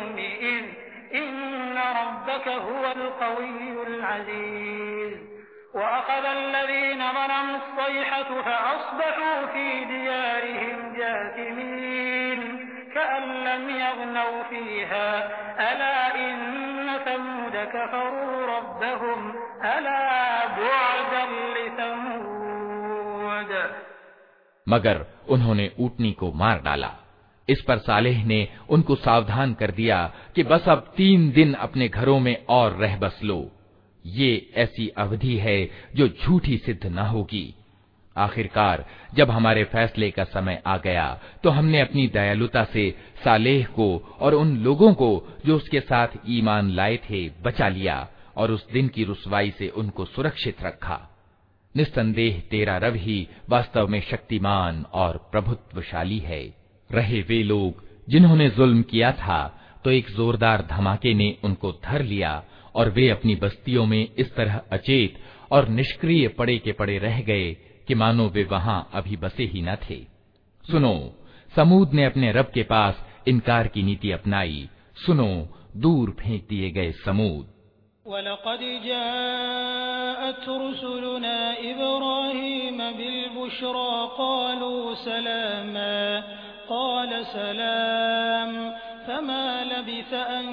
यौमिइज़ इन्न रब्बक हुवल क़वियुल अज़ीज़ वअख़ज़ल्लज़ीन ज़लमुस्सैहतु फ़अस्बहू फ़ी दियारिहिम जाथिमीन कअन लम यग़नौ फ़ीहा अला इन्न समूद कफ़रू रब्बहुम अला बुअदन लिसमूद। मगर उन्होंने ऊँटनी को मार डाला। इस पर सालेह ने उनको सावधान कर दिया कि बस अब तीन दिन अपने घरों में और रह बस लो। ये ऐसी अवधि है जो झूठी सिद्ध न होगी। आखिरकार जब हमारे फैसले का समय आ गया तो हमने अपनी दयालुता से सालेह को और उन लोगों को जो उसके साथ ईमान लाए थे बचा लिया और उस दिन की रुसवाई से उनको सुरक्षित रखा। निस्संदेह तेरा रब ही वास्तव में शक्तिमान और प्रभुत्वशाली है। रहे वे लोग जिन्होंने जुल्म किया था तो एक जोरदार धमाके ने उनको धर लिया और वे अपनी बस्तियों में इस तरह अचेत और निष्क्रिय पड़े के पड़े रह गए कि मानो वे वहां अभी बसे ही न थे। सुनो, समूद ने अपने रब के पास इनकार की नीति अपनाई। सुनो, दूर फेंक दिए गए समूद। वलक़द जाअत रुसुलुना इब्राहीम बिलबुश्रा क़ालू सलामा क़ाल सलाम फमा लबिथ अन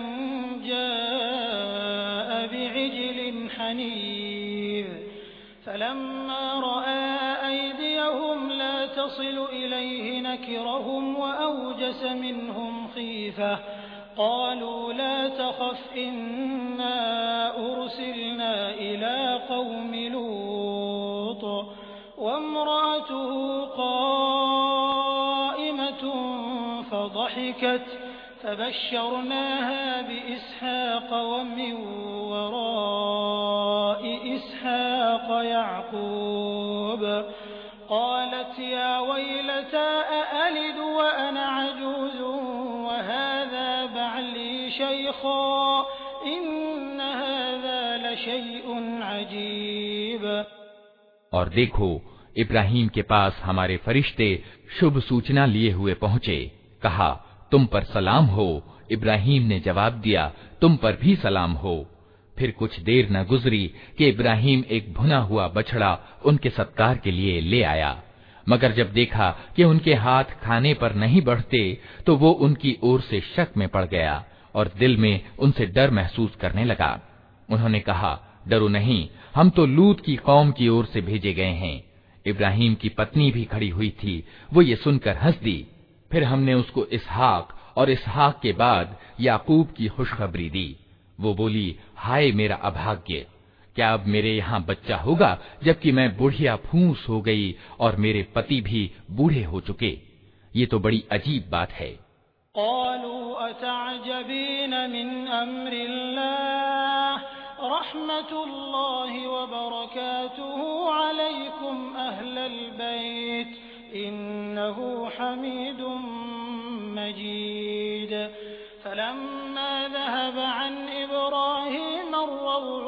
जाअ बिइज्लिन हनीज़ फलम्मा रआ अयदियहुम ला तसिलु इलैहि नकिरहुम वअवजस मिनहुम खीफ़ह क़ालू ला तख़फ़ इन्ना उरसिलना इला क़ौमि लूत वम्रअतुहु क़ाइमतुन फ़ضحكت फबश्शरनाहा बिइस्हाक़ वमिन वराइ इस्हाक़ याक़ूब क़ालत या वैलता अअलिद वअना अजूज़ुन वहाज़ा बअली शैख़ा इन्न हाज़ा लशैउन अजीब। और देखो, इब्राहीम के पास हमारे फरिश्ते शुभ सूचना लिए हुए पहुंचे। कहा, तुम पर सलाम हो। इब्राहीम ने जवाब दिया, तुम पर भी सलाम हो। फिर कुछ देर न गुजरी कि इब्राहीम एक भुना हुआ बछड़ा उनके सत्कार के लिए ले आया। मगर जब देखा कि उनके हाथ खाने पर नहीं बढ़ते तो वो उनकी ओर से शक में पड़ गया और दिल में उनसे डर महसूस करने लगा। उन्होंने कहा, डरो नहीं, हम तो लूत की कौम की ओर से भेजे गए हैं। इब्राहीम की पत्नी भी खड़ी हुई थी। वो ये सुनकर हंस दी। फिर हमने उसको इसहाक और इसहाक के बाद याकूब की खुशखबरी दी। वो बोली, हाय मेरा अभाग्य, क्या अब मेरे यहाँ बच्चा होगा जबकि मैं बुढ़िया फूस हो गई और मेरे पति भी बूढ़े हो चुके। ये तो बड़ी अजीब बात है। क़ालू अतअजबीन मिन अम्रिल्लाह रहमतुल्लाहि व बरकातुहु अलैकुम अहलल बैत इन्नहु हमीदुम मजीद। फलम्मा ज़हब अन इब्राहीम अर्रउअ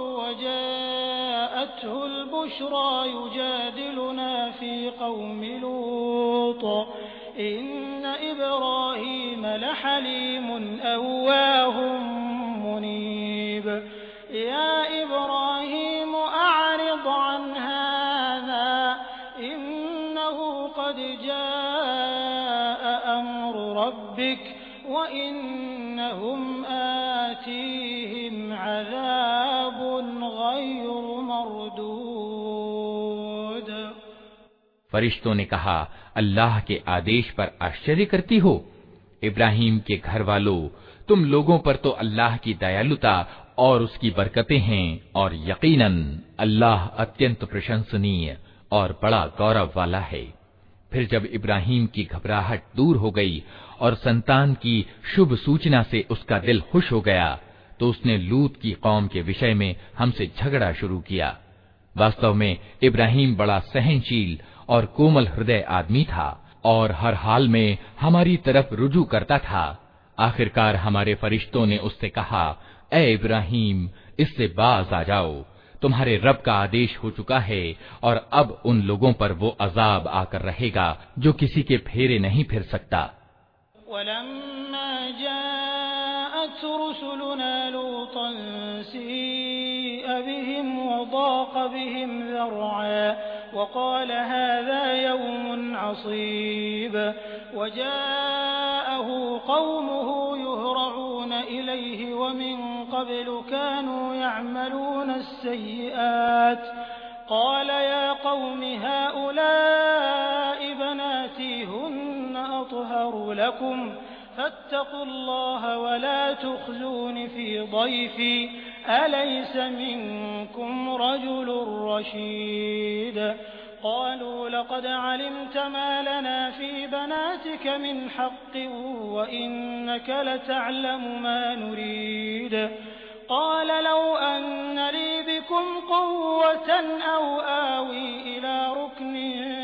वजाअतहुल बुश्रा युजादिलुना फी क़ौमि लूत इन्न इब्राहीम लहलीमुन अव्वाहुम मुनीब। या इब्राहीम अअरिद अन हाज़ा इन्नहु क़द जाअ अम्रु रब्बिक व इन्नहुम आतीहिम अज़ाबुन गैरु मरदूद। फरिश्तों ने कहा, अल्लाह के आदेश पर आश्चर्य करती हो। इब्राहीम के घर वालों, तुम लोगों पर तो अल्लाह की दयालुता और उसकी बरकतें हैं और यकीनन अल्लाह अत्यंत प्रशंसनीय और बड़ा गौरव वाला है। फिर जब इब्राहीम की घबराहट दूर हो गई और संतान की शुभ सूचना से उसका दिल खुश हो गया तो उसने लूत की कौम के विषय में हमसे झगड़ा शुरू किया। वास्तव में इब्राहीम बड़ा सहनशील और कोमल हृदय आदमी था और हर हाल में हमारी तरफ रुजू करता था। आखिरकार हमारे फरिश्तों ने उससे कहा, ए इब्राहीम, इससे बाज आ जाओ, तुम्हारे रब का आदेश हो चुका है और अब उन लोगों पर वो अजाब आकर रहेगा जो किसी के फेरे नहीं फिर सकता। वलम्मा जाअ جاءت رسلنا لوطا سيء بهم وضاق بهم ذرعا وقال هذا يوم عصيب وجاءه قومه يهرعون إليه ومن قبل كانوا يعملون السيئات قال يا قوم هؤلاء بناتي هن أطهر لكم فاتقوا الله ولا تخزون في ضيفي أليس منكم رجل رشيد قالوا لقد علمت ما لنا في بناتك من حق وإنك لتعلم ما نريد قال لو أن لي بكم قوة أو آوي إلى ركن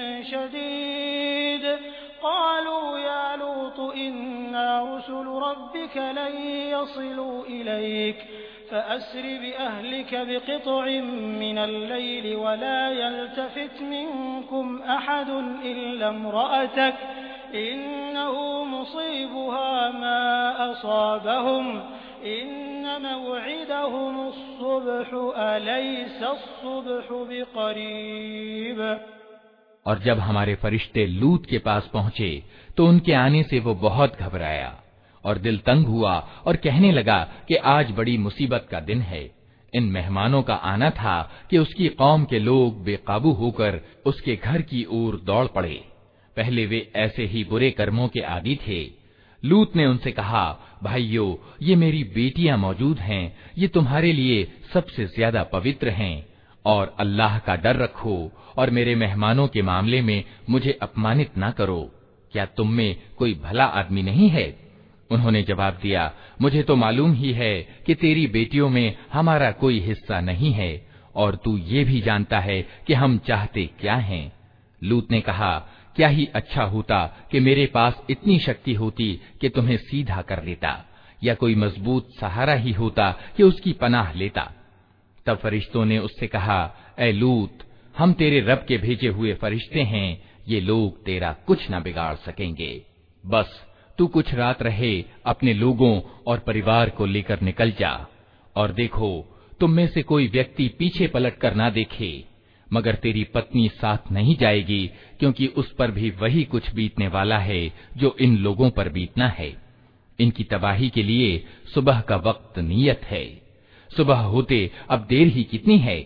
شديد قالوا يا لوط إنا رسل ربك لن يصلوا إليك فأسر بأهلك بقطع من الليل ولا يلتفت منكم أحد إلا امرأتك إنه مصيبها ما أصابهم إن موعدهم الصبح أليس الصبح بقريب। और जब हमारे फरिश्ते लूत के पास पहुंचे तो उनके आने से वो बहुत घबराया और दिल तंग हुआ और कहने लगा कि आज बड़ी मुसीबत का दिन है। इन मेहमानों का आना था कि उसकी कौम के लोग बेकाबू होकर उसके घर की ओर दौड़ पड़े। पहले वे ऐसे ही बुरे कर्मों के आदी थे। लूत ने उनसे कहा, भाइयों, ये मेरी बेटियां मौजूद हैं, ये तुम्हारे लिए सबसे ज्यादा पवित्र हैं और अल्लाह का डर रखो और मेरे मेहमानों के मामले में मुझे अपमानित ना करो। क्या तुम में कोई भला आदमी नहीं है? उन्होंने जवाब दिया, मुझे तो मालूम ही है कि तेरी बेटियों में हमारा कोई हिस्सा नहीं है और तू ये भी जानता है कि हम चाहते क्या हैं। लूत ने कहा, क्या ही अच्छा होता कि मेरे पास इतनी शक्ति होती कि तुम्हें सीधा कर लेता, या कोई मजबूत सहारा ही होता कि उसकी पनाह लेता। तब फरिश्तों ने उससे कहा, ऐ लूत, हम तेरे रब के भेजे हुए फरिश्ते हैं, ये लोग तेरा कुछ न बिगाड़ सकेंगे। बस तू कुछ रात रहे, अपने लोगों और परिवार को लेकर निकल जा और देखो तुम में से कोई व्यक्ति पीछे पलट कर ना देखे, मगर तेरी पत्नी साथ नहीं जाएगी, क्योंकि उस पर भी वही कुछ बीतने वाला है जो इन लोगों पर बीतना है। इनकी तबाही के लिए सुबह का वक्त नियत है। सुबह होते अब देर ही कितनी है।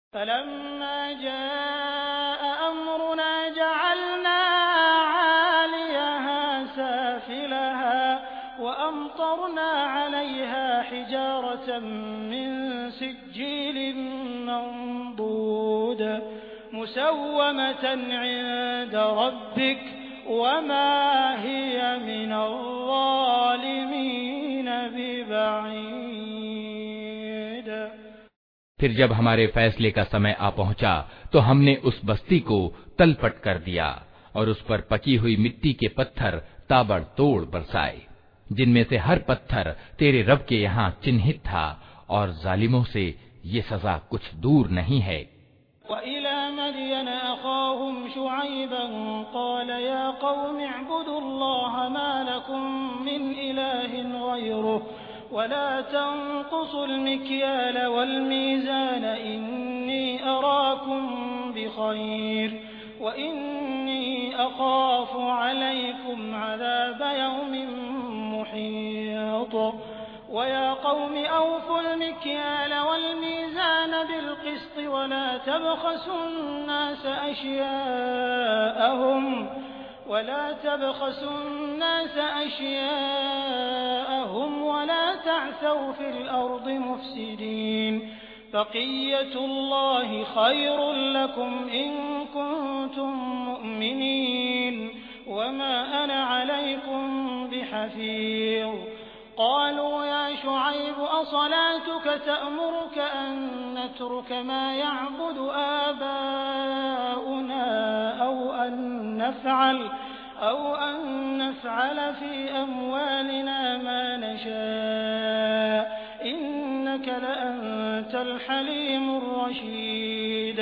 मुसव्वमतन इंद रब्बिक वमा हिय मिनज़्ज़ालिमीन बिबईद। फिर जब हमारे फैसले का समय आ पहुंचा तो हमने उस बस्ती को तलपट कर दिया और उस पर पकी हुई मिट्टी के पत्थर ताबड़तोड़ बरसाए, जिनमें से हर पत्थर तेरे रब के यहाँ चिन्हित था और जालिमों से ये सजा कुछ दूर नहीं है। वइला मदियन अखाहुम शुअयबन क़ाल या क़ौम इअ्बुदुल्लाह मा लकुम मिन इलाहिन ग़यरुहु वला तंक़ुसुल मिक्याल वल मीज़ान इन्नी अराकुम बिख़ैर व इन्नी अख़ाफ़ु अलैकुम अज़ाब यौमिन मुहीत वया क़ौम औफ़ुल मिक्याल वल मीज़ान बिलक़िस्त वला तबख़सुन्नास अश्याअहुम वला तबख़सुन्नास अश्याअहुम वला तअसौ फ़िल अर्दि मुफ़्सिदीन बक़िय्यतुल्लाहि ख़ैरुल लकुम इन कुन्तुम मुअ्मिनीन वमा अना अलैकुम बिहफ़ीज़। قالوا يا شعيب أصلاتك تأمرك أن نترك ما يعبد آباؤنا أو أن نفعل أو أن نفعل في أموالنا ما نشاء إنك لأنت الحليم الرشيد।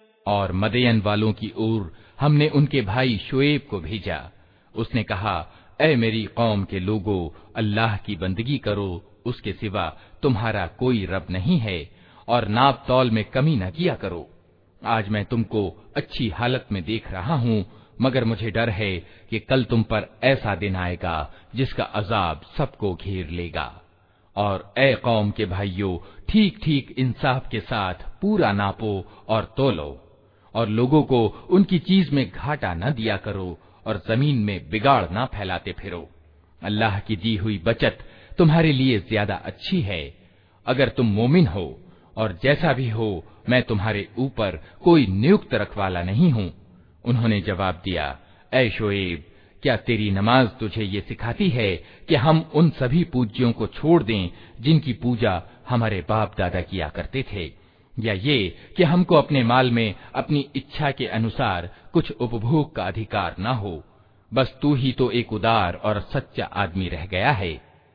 और मदयन वालों की ओर हमने उनके भाई शुएब को भेजा। उसने कहा, ऐ मेरी कौम के लोगों, अल्लाह की बंदगी करो, उसके सिवा तुम्हारा कोई रब नहीं है, और नाप तौल में कमी न किया करो। आज मैं तुमको अच्छी हालत में देख रहा हूँ, मगर मुझे डर है कि कल तुम पर ऐसा दिन आएगा जिसका अजाब सबको घेर लेगा। और ऐ कौम के भाइयों, ठीक ठीक इंसाफ के साथ पूरा नापो और तोलो, और लोगों को उनकी चीज में घाटा न दिया करो, और जमीन में बिगाड़ न फैलाते फिरो। अल्लाह की दी हुई बचत तुम्हारे लिए ज्यादा अच्छी है, अगर तुम मोमिन हो। और जैसा भी हो, मैं तुम्हारे ऊपर कोई नियुक्त रखवाला नहीं हूँ। उन्होंने जवाब दिया, ऐ शोएब, क्या तेरी नमाज तुझे ये सिखाती है कि हम उन सभी पूज्यों को छोड़ दें जिनकी पूजा हमारे बाप दादा किया करते थे, या ये कि हमको अपने माल में अपनी इच्छा के अनुसार कुछ उपभोग का अधिकार न हो? बस तू ही तो एक उदार और सच्चा आदमी रह गया है।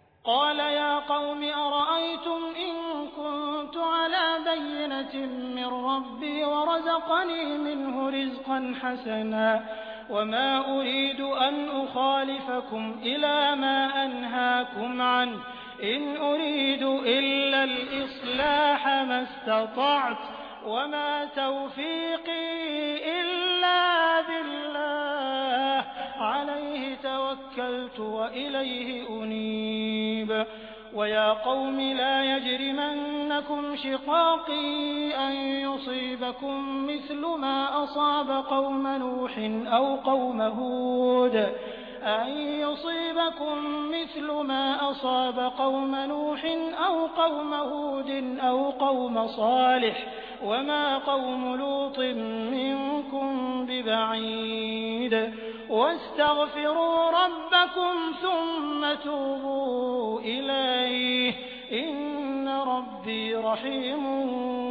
वमा उरीदु अन उखालिफकुम इला मा अन्हाकुम अन इन उरीदु इल्ला अल-इस्लाह मस्ततअत वमा तौफीकी इल्ला बिल्लाह अलैहि तवक्कलतु व इलैहि उनीब वया कौमि ला यजरिमन्नकुम शिक़ाक़ी अन युसीबकुम मिस्लु मा असाब कौम नूहिन औ कौम हूद अन युसीबकुम मिस्लु मा असाब कौम नूहिन औ कौम हूदिन औ कौम सालिह वमा कौम लूतिन मिनकुम बिबईद वस्तगफिरू रब्बकुम सुम्मा तूबू इलैहि इन्न रब्बी रहीमुन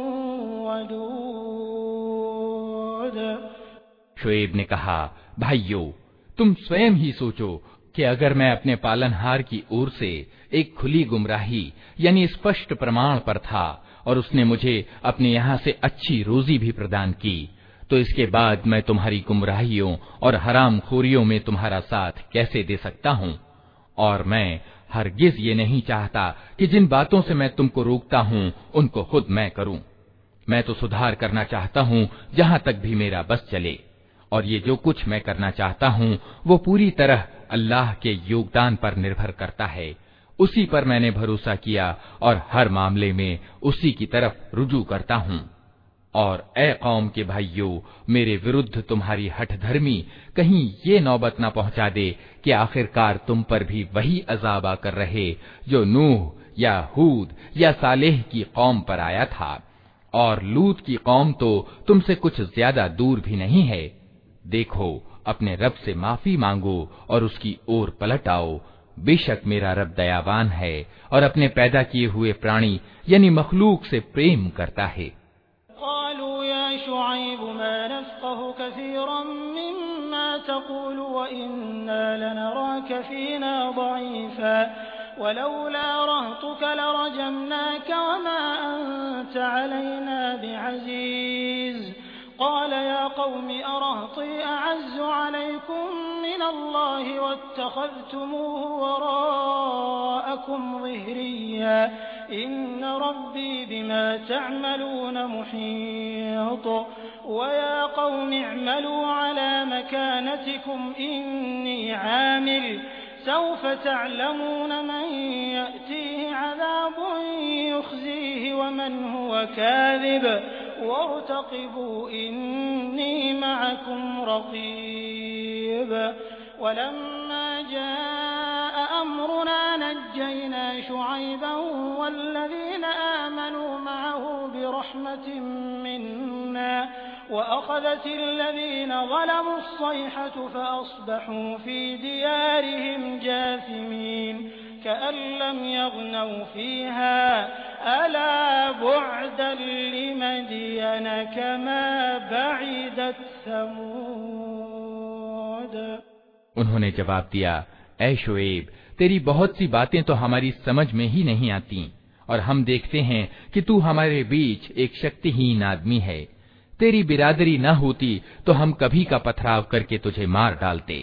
वदूद। शुएब ने कहा, भाइयों, तुम स्वयं ही सोचो कि अगर मैं अपने पालनहार की ओर से एक खुली गुमराही यानी स्पष्ट प्रमाण पर था और उसने मुझे अपने यहाँ से अच्छी रोजी भी प्रदान की, तो इसके बाद मैं तुम्हारी गुमराहियों और हराम खोरियों में तुम्हारा साथ कैसे दे सकता हूँ? और मैं हरगिज ये नहीं चाहता कि जिन बातों से मैं तुमको रोकता हूँ उनको खुद मैं करूँ। मैं तो सुधार करना चाहता हूँ जहाँ तक भी मेरा बस चले, और ये जो कुछ मैं करना चाहता हूँ वो पूरी तरह अल्लाह के योगदान पर निर्भर करता है। उसी पर मैंने भरोसा किया और हर मामले में उसी की तरफ रुजू करता हूँ। और ए कौम के भाइयों, मेरे विरुद्ध तुम्हारी हठधर्मी कहीं ये नौबत न पहुंचा दे कि आखिरकार तुम पर भी वही अजाब आकर रहे जो नूह या हूद या सालेह की कौम पर आया था। और लूत की कौम तो तुमसे कुछ ज्यादा दूर भी नहीं है। देखो, अपने रब से माफी मांगो और उसकी ओर पलट आओ। बेशक मेरा रब दयावान है और अपने पैदा किए हुए प्राणी यानी मखलूक से प्रेम करता है। वलौला रहतुक लरजमनाक वमा अंत अलैना बिअज़ीज़ क़ाल या क़ौमि अरहती अअज़्ज़ु अलैकुम मिनल्लाहि वत्तख़ज़्तुमूहु वराअकुम ज़िहरिय्या इन्न रब्बी बिमा तअमलून मुहीत वया क़ौमि अअमलू अला मकानतिकुम इन्नी आमिल सौफ तअलमून मन यअतीहि अज़ाबुन युख़ज़ीहि वमन हुव काज़िब वर्तक़िबू इन्नी मअकुम रक़ीब। वलम्मा जाअ अम्रुना नज्जयना शुअयबा वल्लज़ीना आमनू मअहु बिरहमतिन मिन्ना وأخذت الذين ظلموا الصيحة فأصبحوا في ديارهم جاثمين كأن لم يغنوا فيها ألا بعدا لمدين كما بعدت ثمود। उन्होंने जवाब दिया, ऐ शुएब, तेरी बहुत सी बातें तो हमारी समझ में ही नहीं आती, और हम देखते हैं कि तू हमारे बीच एक शक्तिहीन आदमी है। तेरी बिरादरी न होती तो हम कभी का पथराव करके तुझे मार डालते।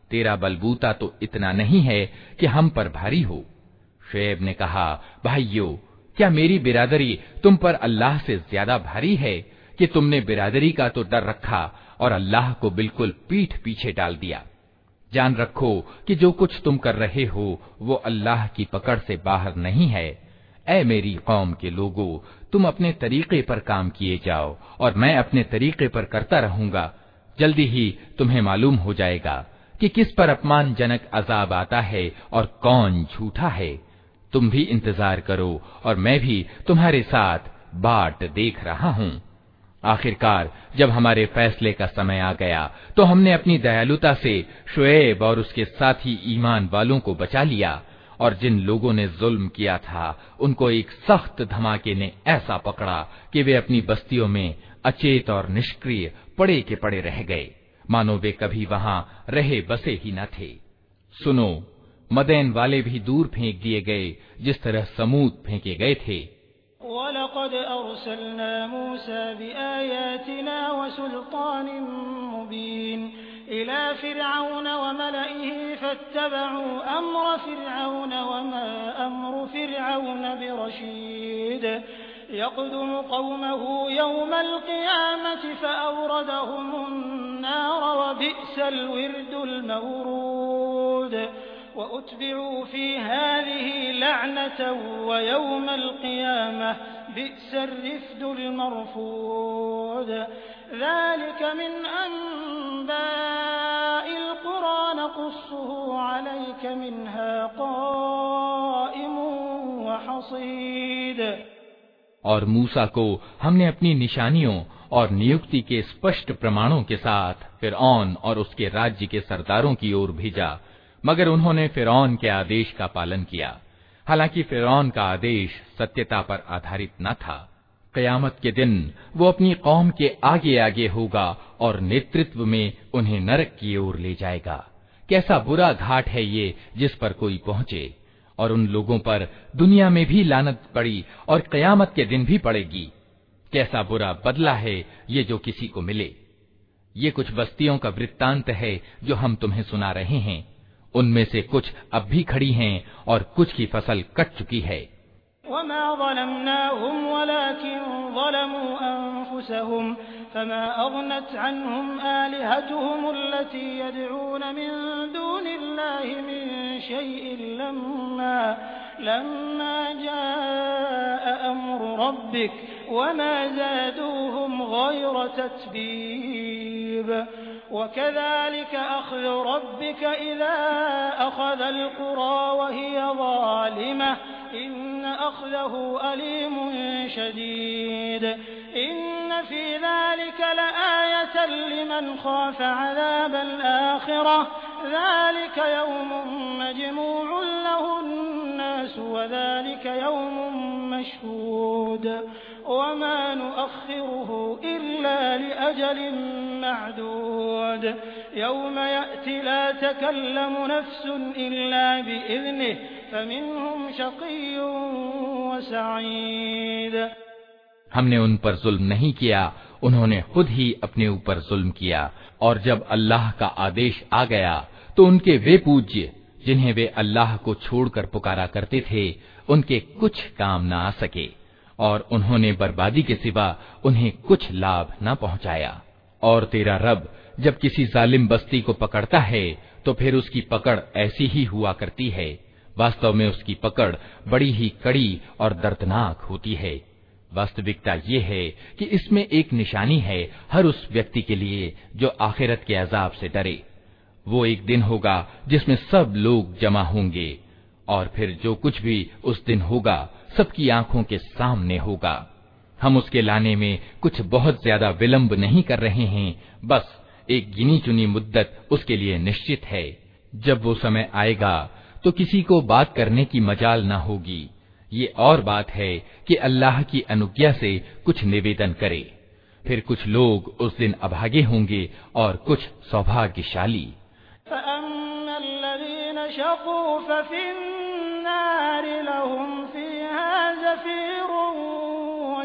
तेरा बलबूता तो इतना नहीं है कि हम पर भारी हो। शुएब ने कहा, भाइयों, क्या मेरी बिरादरी तुम पर अल्लाह से ज्यादा भारी है कि तुमने बिरादरी का तो डर रखा और अल्लाह को बिल्कुल पीठ पीछे डाल दिया। जान रखो कि जो कुछ तुम कर रहे हो वो अल्लाह की पकड़ से बाहर नहीं है। ऐ मेरी कौम के लोगों, तुम अपने तरीके पर काम किए जाओ और मैं अपने तरीके पर करता रहूंगा। जल्दी ही तुम्हें मालूम हो जाएगा कि किस पर अपमानजनक अजाब आता है और कौन झूठा है। तुम भी इंतजार करो और मैं भी तुम्हारे साथ बाट देख रहा हूँ। आखिरकार जब हमारे फैसले का समय आ गया तो हमने अपनी दयालुता से शुएब और उसके साथी ईमान वालों को बचा लिया, और जिन लोगों ने जुल्म किया था उनको एक सख्त धमाके ने ऐसा पकड़ा कि वे अपनी बस्तियों में अचेत और निष्क्रिय पड़े के पड़े रह गए, मानो वे कभी वहां रहे बसे ही न थे। सुनो, मदैन वाले भी दूर फेंक दिए गए जिस तरह समूद फेंके गए थे। वलक़द अर्सलना मूसा बिआयातिना वसुल्तानिन मुबीन इला फिरऔन वमलइहि फत्तबअू अम्र फिरऔन वमा अम्रु फिरऔन बिरशीद यक़दुमु क़ौमहु यौमल क़ियामति फ़अवरदहुमुन नार वबिअसल विर्दुल मवरूद वउत्बिऊ फी हाज़िही लअनतन वयौमल क़ियामह बिअसल रिफ़्दुल मरफ़ूद ज़ालिक मिन अंबाइल क़ुरा नक़ुस्सुहु अलैक मिन्हा क़ाइमुन व हसीद। और मूसा को हमने अपनी निशानियों और नियुक्ति के स्पष्ट प्रमाणों के साथ फिरऔन और उसके राज्य के सरदारों की ओर भेजा, मगर उन्होंने फिरौन के आदेश का पालन किया। हालांकि फिरौन का आदेश सत्यता पर आधारित न था। क़यामत के दिन वो अपनी कौम के आगे आगे होगा और नेतृत्व में उन्हें नरक की ओर ले जाएगा। कैसा बुरा घाट है ये जिस पर कोई पहुंचे। और उन लोगों पर दुनिया में भी लानत पड़ी और क़यामत के दिन भी पड़ेगी। कैसा बुरा बदला है ये जो किसी को मिले। ये कुछ बस्तियों का वृत्तांत है जो हम तुम्हें सुना रहे हैं। उनमें से कुछ अब भी खड़ी हैं और कुछ की फसल कट चुकी है। वमा ज़लमनाहुम वलाकिन ज़लमू अनफुसहुम फमा अग़नत अन्हुम आलिहतुहुम अल्लती यदऊन मिन दूनिल्लाहि मिन शैइन लम्मा लम्मा जाअ अम्रु रब्बिक वमा ज़ादूहुम गैर तत्बीब वकज़ालिक अख़्ज़ु रब्बिक इज़ा अख़ज़ल क़ुरा वहिय ज़ालिमह इन्न अख़्ज़हु अलीमुन शदीद इन्न फ़ी ज़ालिक लआयतन लिमन ख़ाफ़ अज़ाबल आख़िरह ज़ालिक यौमुन मजमूउन लहुन्नास वज़ालिक यौमुन मशहूद वमा नुअख़्खिरुहु इल्ला लिअजलिन मअदूद यौम यअति ला तकल्लमु नफ्सुन इल्ला बिइज़निहि फमिनहुम शक़िय्युन व सईद। हमने उन पर जुल्म नहीं किया, उन्होंने खुद ही अपने ऊपर जुल्म किया। और जब अल्लाह का आदेश आ गया तो उनके वे पूज्य जिन्हें वे अल्लाह को छोड़कर पुकारा करते थे उनके कुछ काम न आ सके और उन्होंने बर्बादी के सिवा उन्हें कुछ लाभ न पहुंचाया। और तेरा रब जब किसी जालिम बस्ती को पकड़ता है तो फिर उसकी पकड़ ऐसी ही हुआ करती है। वास्तव में उसकी पकड़ बड़ी ही कड़ी और दर्दनाक होती है। वास्तविकता ये है कि इसमें एक निशानी है हर उस व्यक्ति के लिए जो आखिरत के अजाब से डरे। वो एक दिन होगा जिसमें सब लोग जमा होंगे और फिर जो कुछ भी उस दिन होगा सबकी आंखों के सामने होगा। हम उसके लाने में कुछ बहुत ज्यादा विलंब नहीं कर रहे हैं, बस एक गिनी चुनी मुद्दत उसके लिए निश्चित है। जब वो समय आएगा तो किसी को बात करने की मजाल न होगी। ये और बात है कि अल्लाह की अनुज्ञा से कुछ निवेदन करे। फिर कुछ लोग उस दिन अभागे होंगे और कुछ सौभाग्यशाली। फ़अम्मल्लज़ीन शक़ू फ़फ़िन्नारि लहुम फ़ीहा ज़फ़ीरुन व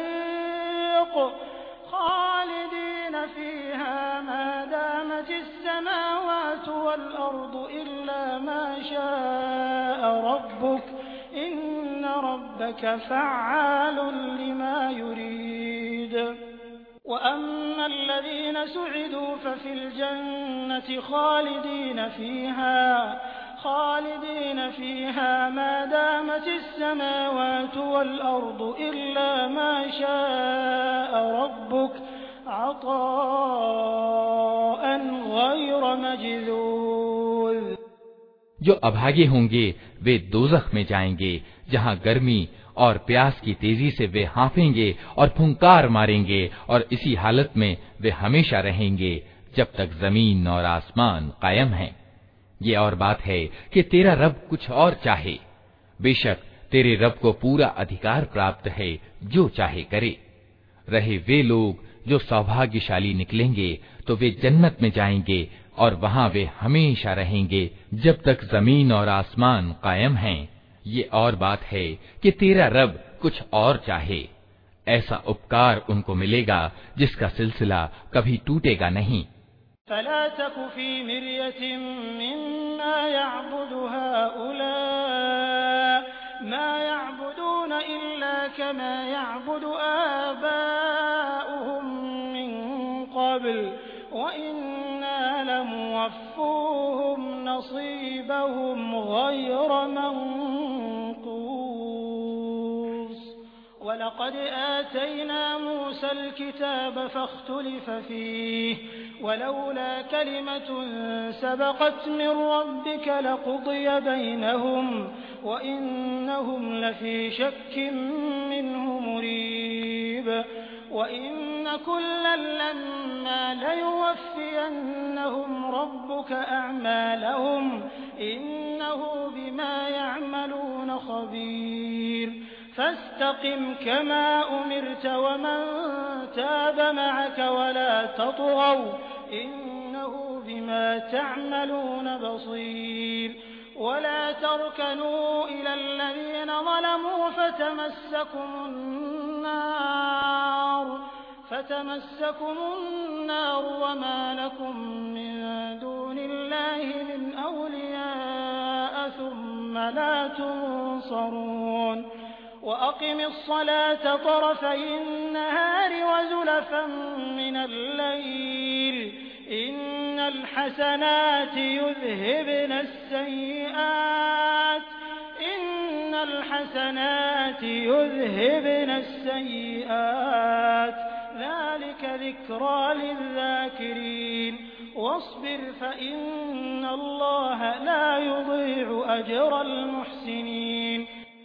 शहीक़ ख़ालिदीन फ़ीहा मा दामतिस السماوات والأرض إلا ما شاء ربك إن ربك فعال لما يريد وأما الذين سعدوا ففي الجنة خالدين فيها خالدين فيها ما دامت السماوات والأرض إلا ما شاء ربك عطاء غير مجذوذ। जो अभागे होंगे वे दोज़ख में जाएंगे, जहां गर्मी और प्यास की तेजी से वे हांफेंगे और फुंकार मारेंगे, और इसी हालत में वे हमेशा रहेंगे जब तक जमीन और आसमान कायम हैं। ये और बात है कि तेरा रब कुछ और चाहे, बेशक तेरे रब को पूरा अधिकार प्राप्त है, जो चाहे करे। रहे वे लोग जो सौभाग्यशाली निकलेंगे तो वे जन्नत में जाएंगे और वहां वे हमेशा रहेंगे जब तक जमीन और आसमान कायम हैं। ये और बात है कि तेरा रब कुछ और चाहे, ऐसा उपकार उनको मिलेगा जिसका सिलसिला कभी टूटेगा नहीं। फला तकु फी मिर्यतिन मिम्मा यअबुदु हाउला मा यअबुदून इल्ला कमा यअबुदु आबाउहुम मिन क़ब्ल व इन्ना लमुवफ़्फ़ूहुम नसीबहुम गैर मंक़ूस। वलक़द आतैना मूसा अल-किताब फ़ख्तुलिफ़ फ़ीह वलौला कलिमतुन सबक़त मिन रब्बिक लक़ुदिय बैनहुम व इन्नहुम लफ़ी शक्किन मिन्हु मुरीब। व इन्न कुल्लन लम्मा लयुवफ़्फ़ियन्नहुम रब्बुक अअमालहुम इन्नहु बिमा यअमलून ख़बीर। फस्तक़िम कमा उमिरत वमन ताब मअक वला तطغوا इन्नहु बिमा तअमलून बसीर। वला तर्कनू इला الذين ظلموا فتمسكم النار فتمسكم النار وما لكم من دون الله من أولياء ثم لا تنصرون। وأقم الصلاة طرفي النهار وزلفا من الليل إن الحسنات يذهبن السيئات إن الحسنات يذهبن السيئات ذلك ذكرى للذاكرين واصبر فإن الله لا يضيع أجر المحسنين।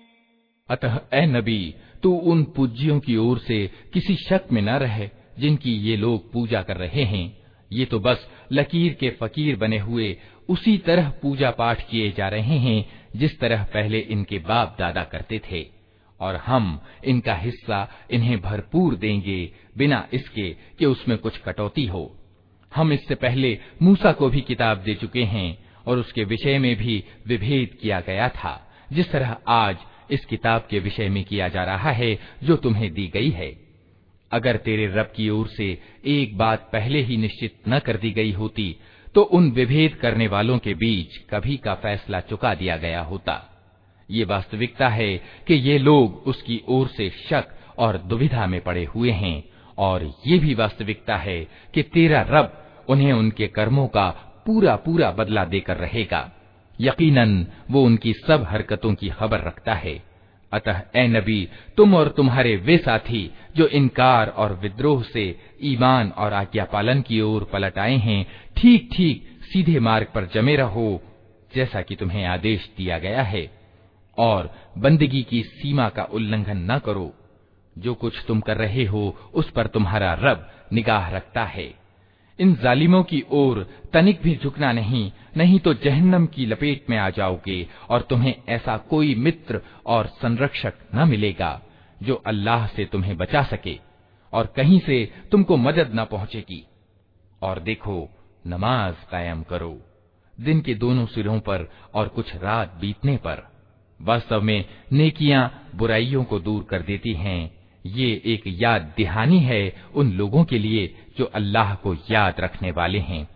अतः ए नबी, तू उन पूज्यों की ओर से किसी शक में न रहे जिनकी ये लोग पूजा कर रहे हैं। ये तो बस लकीर के फकीर बने हुए उसी तरह पूजा पाठ किए जा रहे हैं जिस तरह पहले इनके बाप दादा करते थे, और हम इनका हिस्सा इन्हें भरपूर देंगे बिना इसके कि उसमें कुछ कटौती हो। हम इससे पहले मूसा को भी किताब दे चुके हैं और उसके विषय में भी विभेद किया गया था, जिस तरह आज इस किताब के विषय में किया जा रहा है जो तुम्हें दी गई है। अगर तेरे रब की ओर से एक बात पहले ही निश्चित न कर दी गई होती तो उन विभेद करने वालों के बीच कभी का फैसला चुका दिया गया होता। ये वास्तविकता है कि ये लोग उसकी ओर से शक और दुविधा में पड़े हुए हैं, और ये भी वास्तविकता है कि तेरा रब उन्हें उनके कर्मों का पूरा पूरा बदला देकर रहेगा। यकीनन वो उनकी सब हरकतों की खबर रखता है। अतः ए नबी, तुम और तुम्हारे वे साथी जो इनकार और विद्रोह से ईमान और आज्ञा पालन की ओर पलट आए हैं, ठीक ठीक सीधे मार्ग पर जमे रहो जैसा कि तुम्हें आदेश दिया गया है, और बंदगी की सीमा का उल्लंघन न करो। जो कुछ तुम कर रहे हो उस पर तुम्हारा रब निगाह रखता है। इन जालिमों की ओर तनिक भी झुकना नहीं, नहीं तो जहन्नम की लपेट में आ जाओगे और तुम्हें ऐसा कोई मित्र और संरक्षक न मिलेगा जो अल्लाह से तुम्हें बचा सके, और कहीं से तुमको मदद न पहुंचेगी। और देखो, नमाज कायम करो दिन के दोनों सिरों पर और कुछ रात बीतने पर। वास्तव में नेकियां बुराइयों को दूर कर देती हैं। ये एक याद दहानी है उन लोगों के लिए जो अल्लाह को याद रखने वाले हैं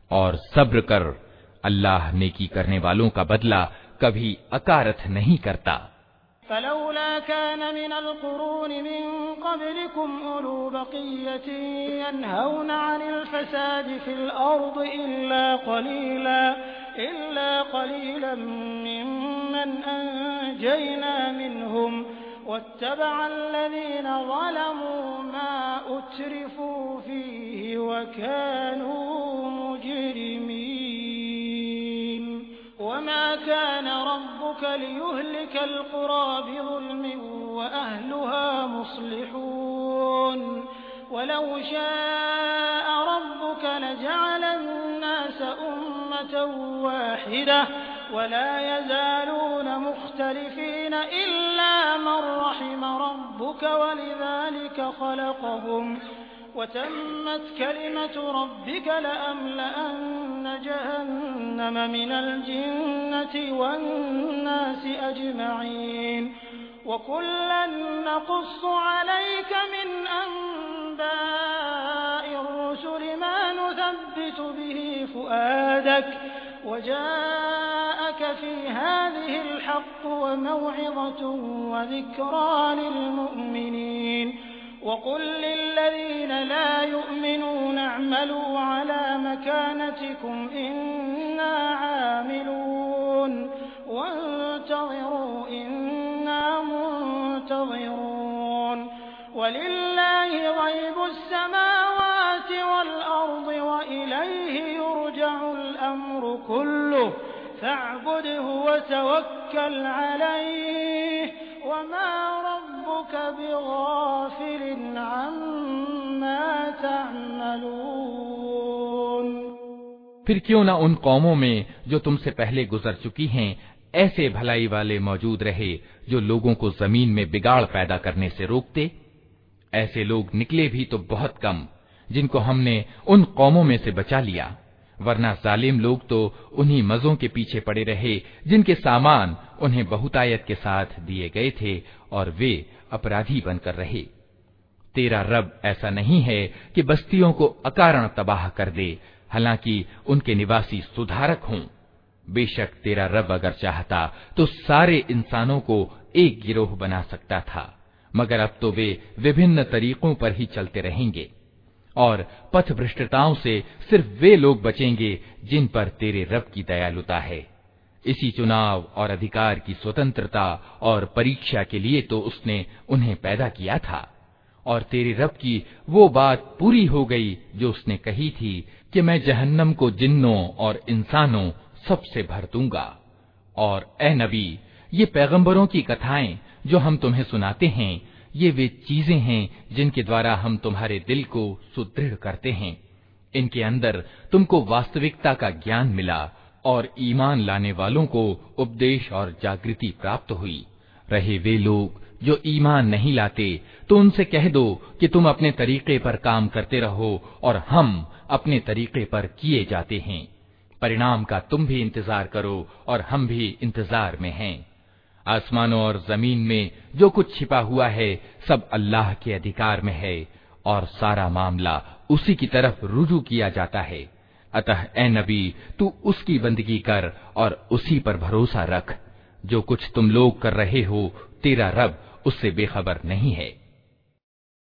और सब्र कर, अल्लाह नेकी करने वालों का बदला कभी अकारथ नहीं करता। फलौला कान मिनल कुरून मिन क़ब्लिकुम उलू बक़िय्यतिन यन्हौना अनिल फ़सादि फ़िल अर्द इल्ला क़लीला इल्ला क़लीलन मिम्मन अंजयना मिनहुम वत्तबअल लज़ीना ज़लमू मा उत्रिफू फ़ीहि वकानू मुजरिमीन। वमा कान रब्बुक लियुहलिकल क़ुरा बिज़ुल्मिन वअहलुहा मुस्लिहून। वलौ शाअ रब्बुक लजअलन नास उम्मतन वाहिदह वला यज़ालून मुख्तलिफीन इल्ला मन रहिम रब्बुक वलिज़ालिक ख़लक़हुम वतम्मत कलिमतु रब्बिक लअमलअन्न जहन्नम मिनल जिन्नति वन्नासि अजमईन। वकुल्लन नक़ुस्सु अलैक मिन अंबाइर रुसुलि मा नुथब्बितु बिही फुआदक वजाअक फी हाज़िहिल हक़्क़ु वमौइज़तुन वज़िक्रा लिलमुअ्मिनीन। वक़ुल लिल्लज़ीन ला युअ्मिनून अअमलू अला मकानतिकुम इन्ना आमिलून वंतज़िरू इन्ना मुंतज़िरून। वलिल्लाहि ग़ैबुस समावाति वल अर्दि वइलैहि युरजअुल अम्रु कुल्लुहु फ़अब्ुदहु वतवक्कल अलैहि वमा रब्बुक बिग़ाफ़िलिन अम्मा तअमलून। फिर क्यों न उन कौमों में जो तुमसे पहले गुजर चुकी हैं ऐसे भलाई वाले मौजूद रहे जो लोगों को जमीन में बिगाड़ पैदा करने से रोकते। ऐसे लोग निकले भी तो बहुत कम, जिनको हमने उन कौमों में से बचा लिया, वरना जालिम लोग तो उन्हीं मजों के पीछे पड़े रहे जिनके सामान उन्हें बहुतायत के साथ दिए गए थे और वे अपराधी बनकर रहे। तेरा रब ऐसा नहीं है कि बस्तियों को अकारण तबाह कर दे, हालांकि उनके निवासी सुधारक हों। बेशक तेरा रब अगर चाहता तो सारे इंसानों को एक गिरोह बना सकता था, मगर अब तो वे विभिन्न तरीकों पर ही चलते रहेंगे और पथभ्रष्टताओं से सिर्फ वे लोग बचेंगे जिन पर तेरे रब की दयालुता है। इसी चुनाव और अधिकार की स्वतंत्रता और परीक्षा के लिए तो उसने उन्हें पैदा किया था। और तेरे रब की वो बात पूरी हो गई जो उसने कही थी कि मैं जहन्नम को जिन्नों और इंसानों सबसे भर दूंगा। और ए नबी, ये पैगंबरों की कथाएं जो हम तुम्हें सुनाते हैं, ये वे चीजें हैं जिनके द्वारा हम तुम्हारे दिल को सुदृढ़ करते हैं। इनके अंदर तुमको वास्तविकता का ज्ञान मिला और ईमान लाने वालों को उपदेश और जागृति प्राप्त हुई। रहे वे लोग जो ईमान नहीं लाते तो उनसे कह दो कि तुम अपने तरीके पर काम करते रहो और हम अपने तरीके पर किए जाते हैं। परिणाम का तुम भी इंतजार करो और हम भी इंतजार में हैं। आसमानों और जमीन में जो कुछ छिपा हुआ है सब अल्लाह के अधिकार में है और सारा मामला उसी की तरफ रुजू किया जाता है। अतः ए नबी, तू उसकी बंदगी कर और उसी पर भरोसा रख। जो कुछ तुम लोग कर रहे हो तेरा रब उससे बेखबर नहीं है।